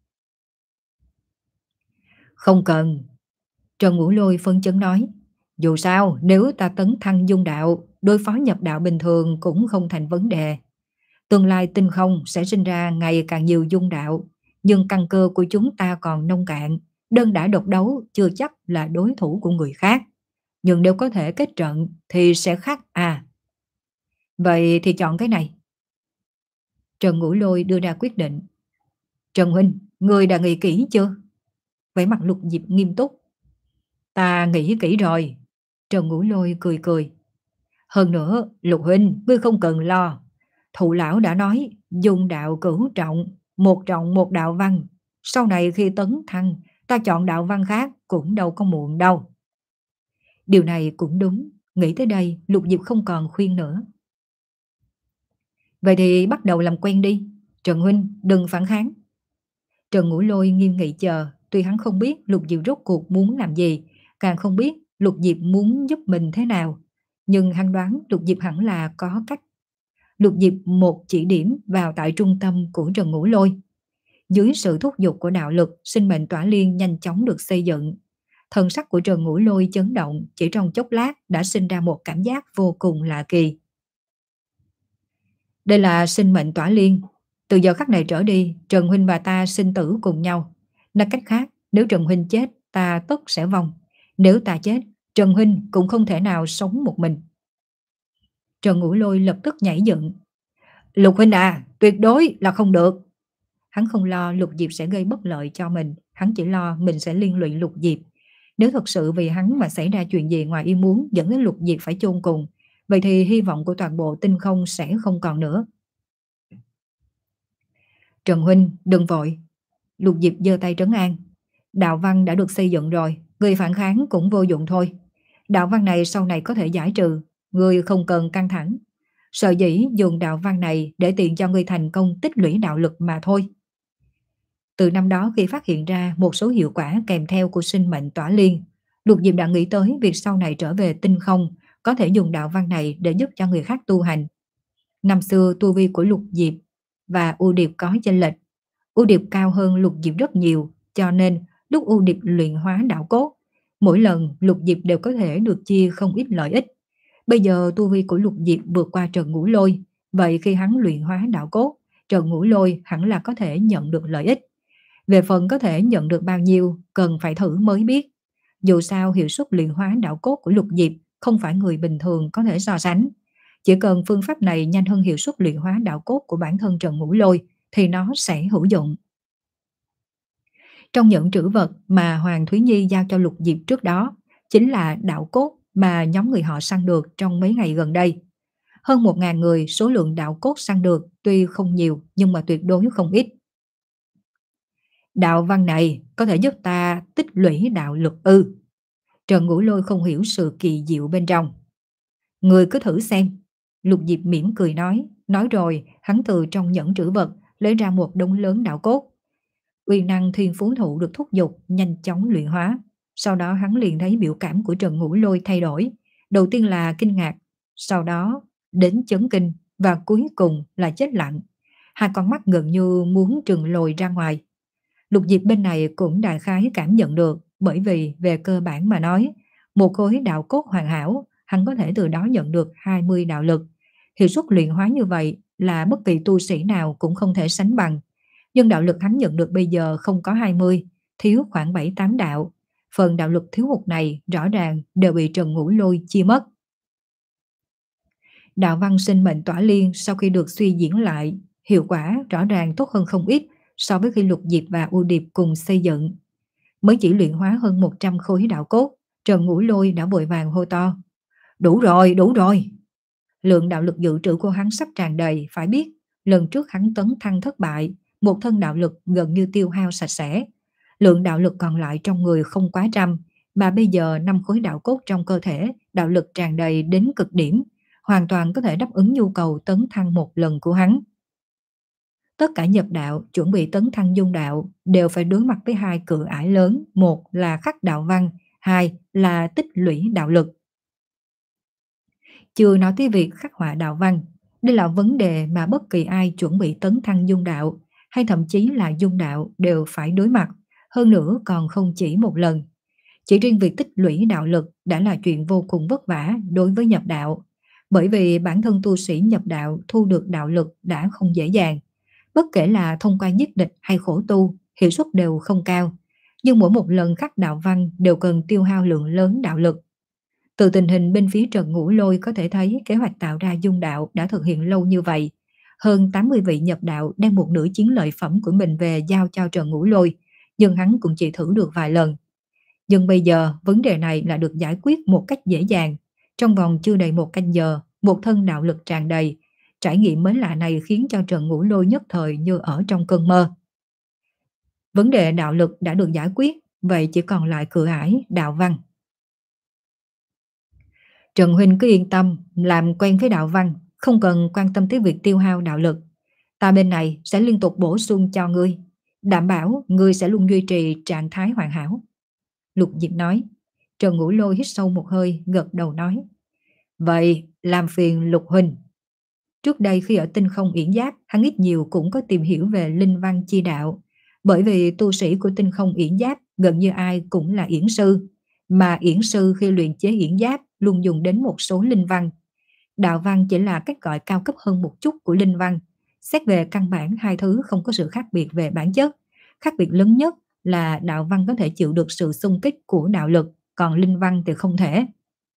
Không cần. Trần Ngũ Lôi phân chấn nói. Dù sao, nếu ta tấn thăng dung đạo, đối phó nhập đạo bình thường cũng không thành vấn đề. Tương lai tinh không sẽ sinh ra ngày càng nhiều dung đạo, nhưng căn cơ của chúng ta còn nông cạn, đơn đã độc đấu chưa chắc là đối thủ của người khác. Nhưng nếu có thể kết trận thì sẽ khác à. Vậy thì chọn cái này. Trần Ngũ Lôi đưa ra quyết định. Trần huynh, người đã nghĩ kỹ chưa? Vẻ mặt Lục Diệp nghiêm túc. Ta nghĩ kỹ rồi. Trần Ngũ Lôi cười cười. Hơn nữa, Lục huynh, ngươi không cần lo. Thụ lão đã nói, dùng đạo cửu trọng, một trọng một đạo văn. Sau này khi tấn thăng, ta chọn đạo văn khác cũng đâu có muộn đâu. Điều này cũng đúng. Nghĩ tới đây, Lục Diệp không còn khuyên nữa. Vậy thì bắt đầu làm quen đi. Trần huynh, đừng phản kháng. Trần Ngũ Lôi nghiêm nghị chờ. Tuy hắn không biết Lục Diệp rốt cuộc muốn làm gì, càng không biết Lục Diệp muốn giúp mình thế nào, nhưng hắn đoán Lục Diệp hẳn là có cách. Lục Diệp một chỉ điểm vào tại trung tâm của Trần Ngũ Lôi. Dưới sự thúc giục của đạo lực, sinh mệnh tỏa liên nhanh chóng được xây dựng. Thần sắc của Trần Ngũ Lôi chấn động, chỉ trong chốc lát đã sinh ra một cảm giác vô cùng lạ kỳ. Đây là sinh mệnh tỏa liên. Từ giờ khắc này trở đi, Trần huynh và ta sinh tử cùng nhau. Nói cách khác, nếu Trần huynh chết, ta tất sẽ vong. Nếu ta chết, Trần huynh cũng không thể nào sống một mình. Trần Ngũ Lôi lập tức nhảy dựng. Lục huynh à, tuyệt đối là không được. Hắn không lo Lục Diệp sẽ gây bất lợi cho mình, hắn chỉ lo mình sẽ liên lụy Lục Diệp. Nếu thật sự vì hắn mà xảy ra chuyện gì ngoài ý muốn dẫn đến Lục Diệp phải chôn cùng, vậy thì hy vọng của toàn bộ tinh không sẽ không còn nữa. Trần huynh, đừng vội. Lục Diệp giơ tay trấn an. Đạo văn đã được xây dựng rồi, người phản kháng cũng vô dụng thôi. Đạo văn này sau này có thể giải trừ, người không cần căng thẳng. Sợ dĩ dùng đạo văn này để tiện cho người thành công tích lũy đạo lực mà thôi. Từ năm đó khi phát hiện ra một số hiệu quả kèm theo của sinh mệnh tỏa liên, Lục Diệp đã nghĩ tới việc sau này trở về tinh không có thể dùng đạo văn này để giúp cho người khác tu hành. Năm xưa tu vi của Lục Diệp và U Điệp có chênh lệch. U Điệp cao hơn Lục Diệp rất nhiều, cho nên lúc U Điệp luyện hóa đạo cốt, mỗi lần Lục Diệp đều có thể được chia không ít lợi ích. Bây giờ tu vi của Lục Diệp vượt qua Trần Ngũ Lôi, vậy khi hắn luyện hóa đạo cốt, Trần Ngũ Lôi hẳn là có thể nhận được lợi ích. Về phần có thể nhận được bao nhiêu, cần phải thử mới biết. Dù sao hiệu suất luyện hóa đạo cốt của Lục Diệp không phải người bình thường có thể so sánh. Chỉ cần phương pháp này nhanh hơn hiệu suất luyện hóa đạo cốt của bản thân Trần Ngũ Lôi thì nó sẽ hữu dụng. Trong những trữ vật mà Hoàng Thúy Nhi giao cho Lục Diệp trước đó chính là đạo cốt mà nhóm người họ săn được trong mấy ngày gần đây. Hơn một ngàn người, số lượng đạo cốt săn được tuy không nhiều nhưng mà tuyệt đối không ít. Đạo văn này có thể giúp ta tích lũy đạo lực ư? Trần Ngũ Lôi không hiểu sự kỳ diệu bên trong. Người cứ thử xem. Lục Diệp mỉm cười nói. Nói rồi hắn từ trong nhẫn trữ vật lấy ra một đống lớn đạo cốt. Uy năng thiên phú thụ được thúc giục nhanh chóng luyện hóa. Sau đó hắn liền thấy biểu cảm của Trần Ngũ Lôi thay đổi. Đầu tiên là kinh ngạc, sau đó đến chấn kinh và cuối cùng là chết lặng. Hai con mắt gần như muốn trừng lồi ra ngoài. Lục Diệp bên này cũng đại khái cảm nhận được, bởi vì về cơ bản mà nói, một khối đạo cốt hoàn hảo, hắn có thể từ đó nhận được hai mươi đạo lực. Hiệu suất luyện hóa như vậy là bất kỳ tu sĩ nào cũng không thể sánh bằng. Nhưng đạo lực hắn nhận được bây giờ không có hai mươi, thiếu khoảng bảy tám đạo. Phần đạo lực thiếu hụt này rõ ràng đều bị Trần Ngũ Lôi chia mất. Đạo văn sinh mệnh tỏa liên sau khi được suy diễn lại, hiệu quả rõ ràng tốt hơn không ít so với khi Lục Diệp và U Điệp cùng xây dựng. Mới chỉ luyện hóa hơn một trăm khối đạo cốt, Trần Ngũ Lôi đã vội vàng hô to. Đủ rồi, đủ rồi. Lượng đạo lực dự trữ của hắn sắp tràn đầy, phải biết, lần trước hắn tấn thăng thất bại, một thân đạo lực gần như tiêu hao sạch sẽ. Lượng đạo lực còn lại trong người không quá trăm, mà bây giờ năm khối đạo cốt trong cơ thể, đạo lực tràn đầy đến cực điểm, hoàn toàn có thể đáp ứng nhu cầu tấn thăng một lần của hắn. Tất cả nhập đạo chuẩn bị tấn thăng dung đạo đều phải đối mặt với hai cửa ải lớn, một là khắc đạo văn, hai là tích lũy đạo lực. Chưa nói tới việc khắc họa đạo văn, đây là vấn đề mà bất kỳ ai chuẩn bị tấn thăng dung đạo hay thậm chí là dung đạo đều phải đối mặt, hơn nữa còn không chỉ một lần. Chỉ riêng việc tích lũy đạo lực đã là chuyện vô cùng vất vả đối với nhập đạo, bởi vì bản thân tu sĩ nhập đạo thu được đạo lực đã không dễ dàng. Bất kể là thông qua nhất địch hay khổ tu, hiệu suất đều không cao, nhưng mỗi một lần khắc đạo văn đều cần tiêu hao lượng lớn đạo lực. Từ tình hình bên phía Trần Ngũ Lôi có thể thấy kế hoạch tạo ra dung đạo đã thực hiện lâu như vậy. Hơn tám mươi vị nhập đạo đem một nửa chiến lợi phẩm của mình về giao cho Trần Ngũ Lôi, nhưng hắn cũng chỉ thử được vài lần. Nhưng bây giờ vấn đề này là được giải quyết một cách dễ dàng. Trong vòng chưa đầy một canh giờ, một thân đạo lực tràn đầy. Trải nghiệm mới lạ này khiến cho Trần Ngũ Lôi nhất thời như ở trong cơn mơ. Vấn đề đạo lực đã được giải quyết, vậy chỉ còn lại cửa ải đạo văn. Trần huynh cứ yên tâm, làm quen với đạo văn, không cần quan tâm tới việc tiêu hao đạo lực. Ta bên này sẽ liên tục bổ sung cho ngươi, đảm bảo ngươi sẽ luôn duy trì trạng thái hoàn hảo. Lục Diệp nói. Trần Ngũ Lôi hít sâu một hơi, gật đầu nói. Vậy làm phiền Lục huynh. Trước đây khi ở Tinh Không Yển Giáp, hắn ít nhiều cũng có tìm hiểu về linh văn chi đạo, bởi vì tu sĩ của Tinh Không Yển Giáp gần như ai cũng là yển sư, mà yển sư khi luyện chế yển giáp luôn dùng đến một số linh văn. Đạo văn chỉ là cách gọi cao cấp hơn một chút của linh văn. Xét về căn bản, hai thứ không có sự khác biệt về bản chất. Khác biệt lớn nhất là đạo văn có thể chịu được sự xung kích của đạo lực, còn linh văn thì không thể.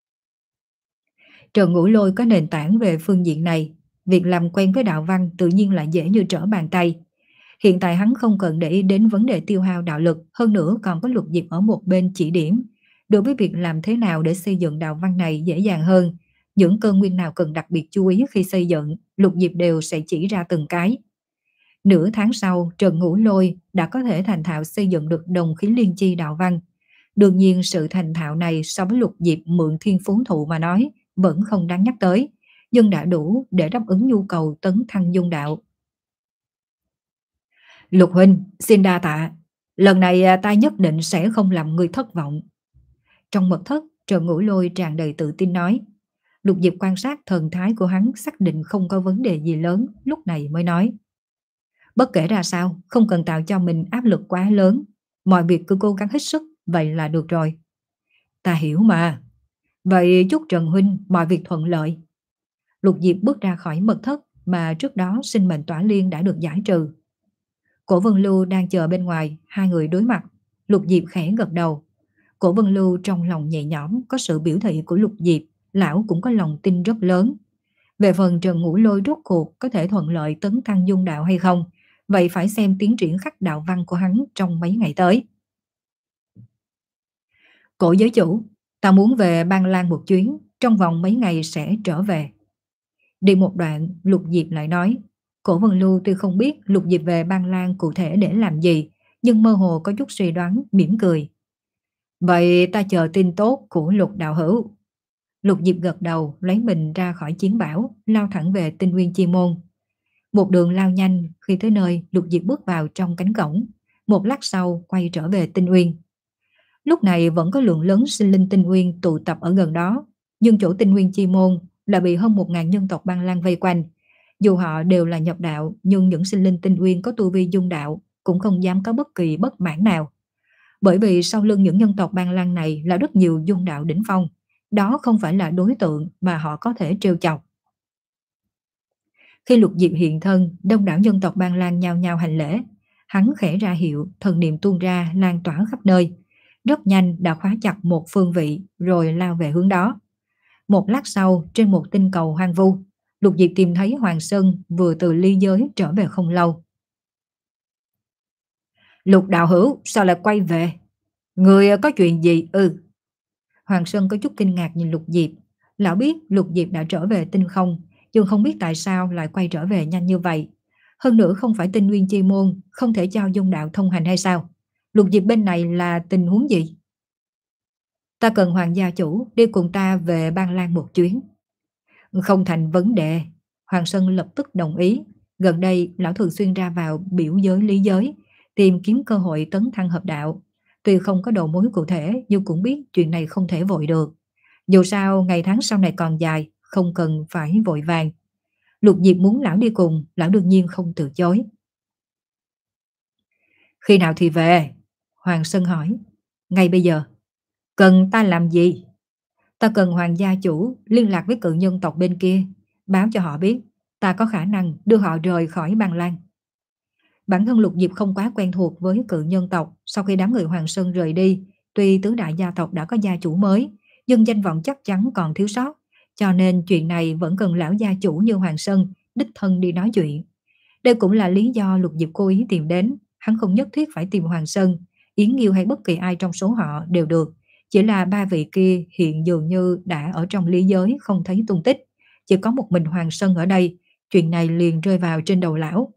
Trần Ngũ Lôi có nền tảng về phương diện này, việc làm quen với đạo văn tự nhiên là dễ như trở bàn tay. Hiện tại hắn không cần để ý đến vấn đề tiêu hao đạo lực, hơn nữa còn có Lục Diệp ở một bên chỉ điểm. Đối với việc làm thế nào để xây dựng đạo văn này dễ dàng hơn, những cơ nguyên nào cần đặc biệt chú ý khi xây dựng, Lục Diệp đều sẽ chỉ ra từng cái. Nửa tháng sau, Trần Ngũ Lôi đã có thể thành thạo xây dựng được đồng khí liên chi đạo văn. Đương nhiên sự thành thạo này so với Lục Diệp mượn thiên phú thụ mà nói vẫn không đáng nhắc tới, nhưng đã đủ để đáp ứng nhu cầu tấn thăng dung đạo. Lục huynh, xin đa tạ. Lần này ta nhất định sẽ không làm người thất vọng. Trong mật thất, Trần Ngũ Lôi tràn đầy tự tin nói. Lục Diệp quan sát thần thái của hắn, xác định không có vấn đề gì lớn, lúc này mới nói. Bất kể ra sao, không cần tạo cho mình áp lực quá lớn. Mọi việc cứ cố gắng hết sức, vậy là được rồi. Ta hiểu mà. Vậy chúc Trần huynh mọi việc thuận lợi. Lục Diệp bước ra khỏi mật thất mà trước đó sinh mệnh tỏa liên đã được giải trừ. Cổ Vân Lưu đang chờ bên ngoài, hai người đối mặt. Lục Diệp khẽ gật đầu. Cổ Vân Lưu trong lòng nhẹ nhõm, có sự biểu thị của Lục Diệp, lão cũng có lòng tin rất lớn. Về phần Trần Ngũ Lôi rốt cuộc có thể thuận lợi tấn thăng dung đạo hay không, vậy phải xem tiến triển khắc đạo văn của hắn trong mấy ngày tới. Cổ giới chủ, ta muốn về Ban Lan một chuyến, trong vòng mấy ngày sẽ trở về. Đi một đoạn, Lục Diệp lại nói, Cổ Vân Lưu tuy không biết Lục Diệp về Ban Lan cụ thể để làm gì, nhưng mơ hồ có chút suy đoán, mỉm cười. Vậy ta chờ tin tốt của Lục đạo hữu. Lục Diệp gật đầu, lấy mình ra khỏi chiến bảo, lao thẳng về Tinh Nguyên Chi Môn. Một đường lao nhanh, khi tới nơi, Lục Diệp bước vào trong cánh cổng, một lát sau quay trở về Tinh Nguyên. Lúc này vẫn có lượng lớn sinh linh Tinh Nguyên tụ tập ở gần đó, nhưng chỗ Tinh Nguyên Chi Môn là bị hơn một ngàn nhân tộc Ban Lan vây quanh. Dù họ đều là nhập đạo, nhưng những sinh linh Tinh Nguyên có tu vi dung đạo cũng không dám có bất kỳ bất mãn nào. Bởi vì sau lưng những nhân tộc Ban Lan này là rất nhiều dung đạo đỉnh phong, đó không phải là đối tượng mà họ có thể trêu chọc. Khi Lục Diệp hiện thân, đông đảo nhân tộc Ban Lan nhao nhao hành lễ. Hắn khẽ ra hiệu, thần niệm tuôn ra lan tỏa khắp nơi. Rất nhanh đã khóa chặt một phương vị rồi lao về hướng đó. Một lát sau, trên một tinh cầu hoang vu, Lục Diệp tìm thấy Hoàng Sơn vừa từ ly giới trở về không lâu. Lục đạo hữu, sao lại quay về? Người có chuyện gì ư? Ừ. Hoàng Sơn có chút kinh ngạc nhìn Lục Diệp. Lão biết Lục Diệp đã trở về tinh không, nhưng không biết tại sao lại quay trở về nhanh như vậy. Hơn nữa không phải Tinh Nguyên Chi Môn không thể cho dung đạo thông hành hay sao? Lục Diệp bên này là tình huống gì? Ta cần Hoàng gia chủ đi cùng ta về Ban Lan một chuyến. Không thành vấn đề. Hoàng Sơn lập tức đồng ý. Gần đây lão thường xuyên ra vào biểu giới lý giới, tìm kiếm cơ hội tấn thăng hợp đạo. Tuy không có đầu mối cụ thể, nhưng cũng biết chuyện này không thể vội được. Dù sao ngày tháng sau này còn dài, không cần phải vội vàng. Lục Diệp muốn lão đi cùng, lão đương nhiên không từ chối. Khi nào thì về? Hoàng Sơn hỏi. Ngay bây giờ. Cần ta làm gì? Ta cần Hoàng gia chủ liên lạc với cự nhân tộc bên kia, báo cho họ biết ta có khả năng đưa họ rời khỏi Ban Lan. Bản thân Lục Diệp không quá quen thuộc với cự nhân tộc. Sau khi đám người Hoàng Sơn rời đi, tuy tứ đại gia tộc đã có gia chủ mới, nhưng danh vọng chắc chắn còn thiếu sót, cho nên chuyện này vẫn cần lão gia chủ như Hoàng Sơn đích thân đi nói chuyện. Đây cũng là lý do Lục Diệp cố ý tìm đến. Hắn không nhất thiết phải tìm Hoàng Sơn, Yến Nghiêu hay bất kỳ ai trong số họ đều được. Chỉ là ba vị kia hiện dường như đã ở trong lý giới không thấy tung tích. Chỉ có một mình Hoàng Sơn ở đây, chuyện này liền rơi vào trên đầu lão.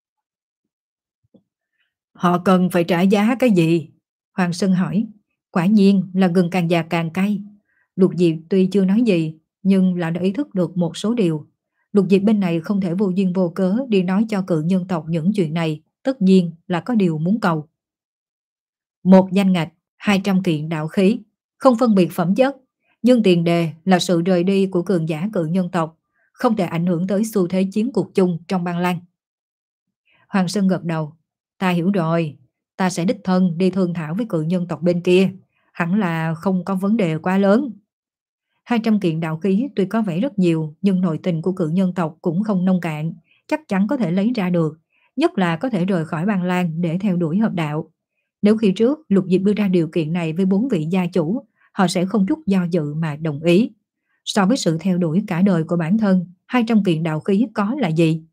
Họ cần phải trả giá cái gì? Hoàng Sơn hỏi. Quả nhiên là gừng càng già càng cay. Lục Diệp tuy chưa nói gì, nhưng lão đã ý thức được một số điều. Lục Diệp bên này không thể vô duyên vô cớ đi nói cho cự nhân tộc những chuyện này, tất nhiên là có điều muốn cầu. Một danh ngạch, hai trăm kiện đạo khí, không phân biệt phẩm chất, nhưng tiền đề là sự rời đi của cường giả cự nhân tộc, không thể ảnh hưởng tới xu thế chiến cuộc chung trong Ban Lan. Hoàng Sơn gật đầu. Ta hiểu rồi, ta sẽ đích thân đi thương thảo với cự nhân tộc bên kia, hẳn là không có vấn đề quá lớn. hai trăm kiện đạo khí tuy có vẻ rất nhiều, nhưng nội tình của cự nhân tộc cũng không nông cạn, chắc chắn có thể lấy ra được, nhất là có thể rời khỏi Ban Lan để theo đuổi hợp đạo. Nếu khi trước Lục Diệp đưa ra điều kiện này với bốn vị gia chủ, họ sẽ không chút do dự mà đồng ý. So với sự theo đuổi cả đời của bản thân, hai trăm kiện đạo khí có là gì?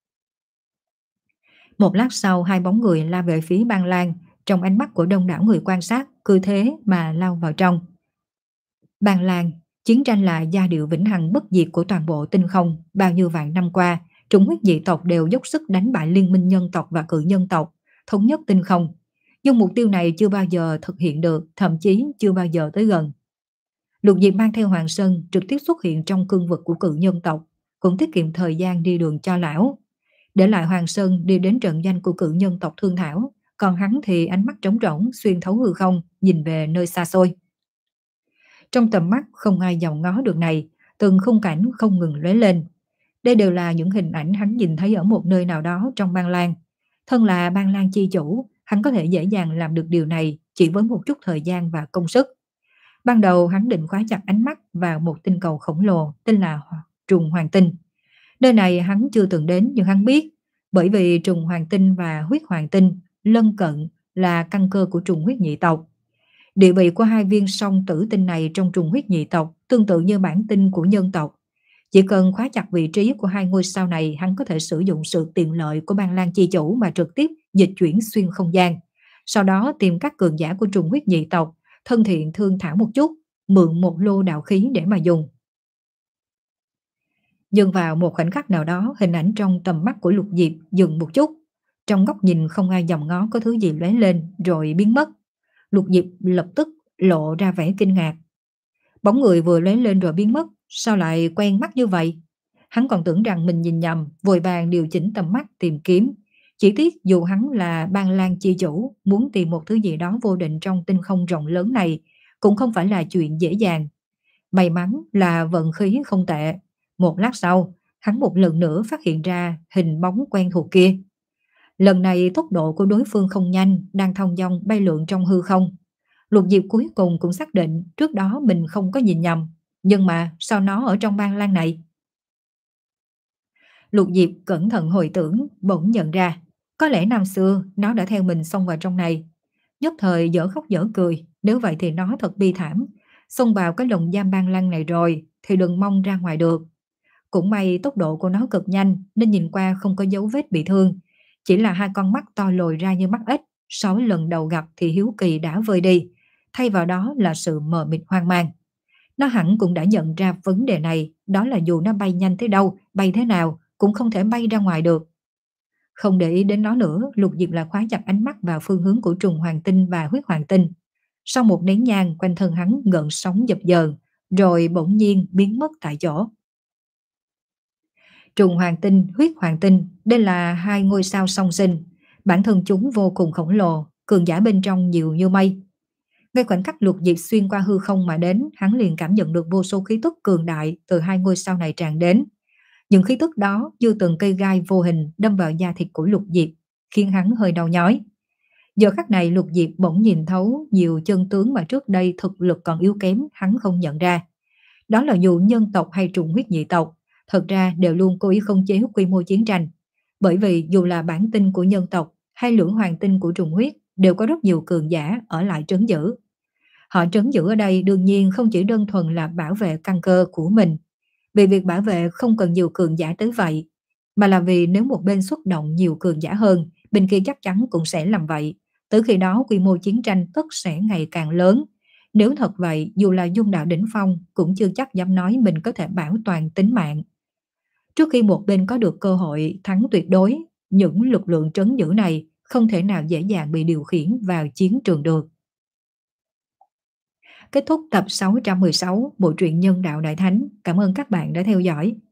Một lát sau, hai bóng người lao về phía Ban Lan, trong ánh mắt của đông đảo người quan sát, cứ thế mà lao vào trong. Ban Lan, chiến tranh là giai điệu vĩnh hằng bất diệt của toàn bộ tinh không. Bao nhiêu vạn năm qua, chủng huyết dị tộc đều dốc sức đánh bại liên minh nhân tộc và cự nhân tộc, thống nhất tinh không. Nhưng mục tiêu này chưa bao giờ thực hiện được, thậm chí chưa bao giờ tới gần. Lục Diệp mang theo Hoàng Sơn trực tiếp xuất hiện trong cương vực của cự nhân tộc, cũng tiết kiệm thời gian đi đường cho lão. Để lại Hoàng Sơn đi đến trận doanh của cự nhân tộc thương thảo, còn hắn thì ánh mắt trống rỗng xuyên thấu hư không, nhìn về nơi xa xôi. Trong tầm mắt không ai dòm ngó được này, từng khung cảnh không ngừng lóe lên. Đây đều là những hình ảnh hắn nhìn thấy ở một nơi nào đó trong Ban Lan. Thân là Ban Lan chi chủ, hắn có thể dễ dàng làm được điều này chỉ với một chút thời gian và công sức. Ban đầu hắn định khóa chặt ánh mắt vào một tinh cầu khổng lồ tên là Trùng Hoàng Tinh. Nơi này hắn chưa từng đến, nhưng hắn biết, bởi vì Trùng Hoàng Tinh và Huyết Hoàng Tinh lân cận là căn cơ của trùng huyết nhị tộc. Địa vị của hai viên song tử tinh này trong trùng huyết nhị tộc tương tự như bản tinh của nhân tộc. Chỉ cần khóa chặt vị trí của hai ngôi sao này, hắn có thể sử dụng sự tiện lợi của Ban Lan Chi Chủ mà trực tiếp dịch chuyển xuyên không gian. Sau đó tìm các cường giả của trùng huyết nhị tộc, thân thiện thương thảo một chút, mượn một lô đạo khí để mà dùng. Nhưng vào một khoảnh khắc nào đó, hình ảnh trong tầm mắt của Lục Diệp dừng một chút. Trong góc nhìn không ai dòm ngó có thứ gì lóe lên rồi biến mất. Lục Diệp lập tức lộ ra vẻ kinh ngạc. Bóng người vừa lóe lên rồi biến mất, sao lại quen mắt như vậy? Hắn còn tưởng rằng mình nhìn nhầm, vội vàng điều chỉnh tầm mắt tìm kiếm. Chỉ tiếc dù hắn là Ban Lan Chi Chủ, muốn tìm một thứ gì đó vô định trong tinh không rộng lớn này cũng không phải là chuyện dễ dàng. May mắn là vận khí không tệ. Một lát sau, hắn một lần nữa phát hiện ra hình bóng quen thuộc kia. Lần này tốc độ của đối phương không nhanh, đang thong dong bay lượn trong hư không. Lục Diệp cuối cùng cũng xác định trước đó mình không có nhìn nhầm. Nhưng mà sao nó ở trong Ban Lan này? Lục Diệp cẩn thận hồi tưởng, bỗng nhận ra có lẽ năm xưa nó đã theo mình xông vào trong này. Nhất thời dở khóc dở cười, nếu vậy thì nó thật bi thảm. Xông vào cái lồng giam Ban Lan này rồi thì đừng mong ra ngoài được. Cũng may tốc độ của nó cực nhanh nên nhìn qua không có dấu vết bị thương. Chỉ là hai con mắt to lồi ra như mắt ếch, sáu lần đầu gặp thì hiếu kỳ đã vơi đi. Thay vào đó là sự mờ mịt hoang mang. Nó hẳn cũng đã nhận ra vấn đề này, đó là dù nó bay nhanh thế đâu, bay thế nào cũng không thể bay ra ngoài được. Không để ý đến nó nữa, Lục Diệp lại khóa chặt ánh mắt vào phương hướng của trùng hoàng tinh và huyết hoàng tinh. Sau một nén nhang, quanh thân hắn gợn sóng dập dờn, rồi bỗng nhiên biến mất tại chỗ. Trùng hoàng tinh, huyết hoàng tinh, đây là hai ngôi sao song sinh. Bản thân chúng vô cùng khổng lồ, cường giả bên trong nhiều như mây. Ngay khoảnh khắc Lục Diệp xuyên qua hư không mà đến, hắn liền cảm nhận được vô số khí tức cường đại từ hai ngôi sao này tràn đến. Những khí tức đó như từng cây gai vô hình đâm vào da thịt của Lục Diệp, khiến hắn hơi đau nhói. Giờ khắc này Lục Diệp bỗng nhìn thấu nhiều chân tướng mà trước đây thực lực còn yếu kém hắn không nhận ra. Đó là dù nhân tộc hay trùng huyết nhị tộc, thật ra đều luôn cố ý khống chế quy mô chiến tranh. Bởi vì dù là bản tinh của nhân tộc hay lưỡng hoàng tinh của trùng huyết đều có rất nhiều cường giả ở lại trấn giữ. Họ trấn giữ ở đây đương nhiên không chỉ đơn thuần là bảo vệ căn cơ của mình. Vì việc bảo vệ không cần nhiều cường giả tới vậy, mà là vì nếu một bên xuất động nhiều cường giả hơn, bên kia chắc chắn cũng sẽ làm vậy. Tới khi đó quy mô chiến tranh tất sẽ ngày càng lớn. Nếu thật vậy, dù là Dung Đạo đỉnh phong cũng chưa chắc dám nói mình có thể bảo toàn tính mạng. Trước khi một bên có được cơ hội thắng tuyệt đối, những lực lượng trấn giữ này không thể nào dễ dàng bị điều khiển vào chiến trường được. Kết thúc tập sáu trăm mười sáu Bộ truyện Nhân Đạo Đại Thánh. Cảm ơn các bạn đã theo dõi.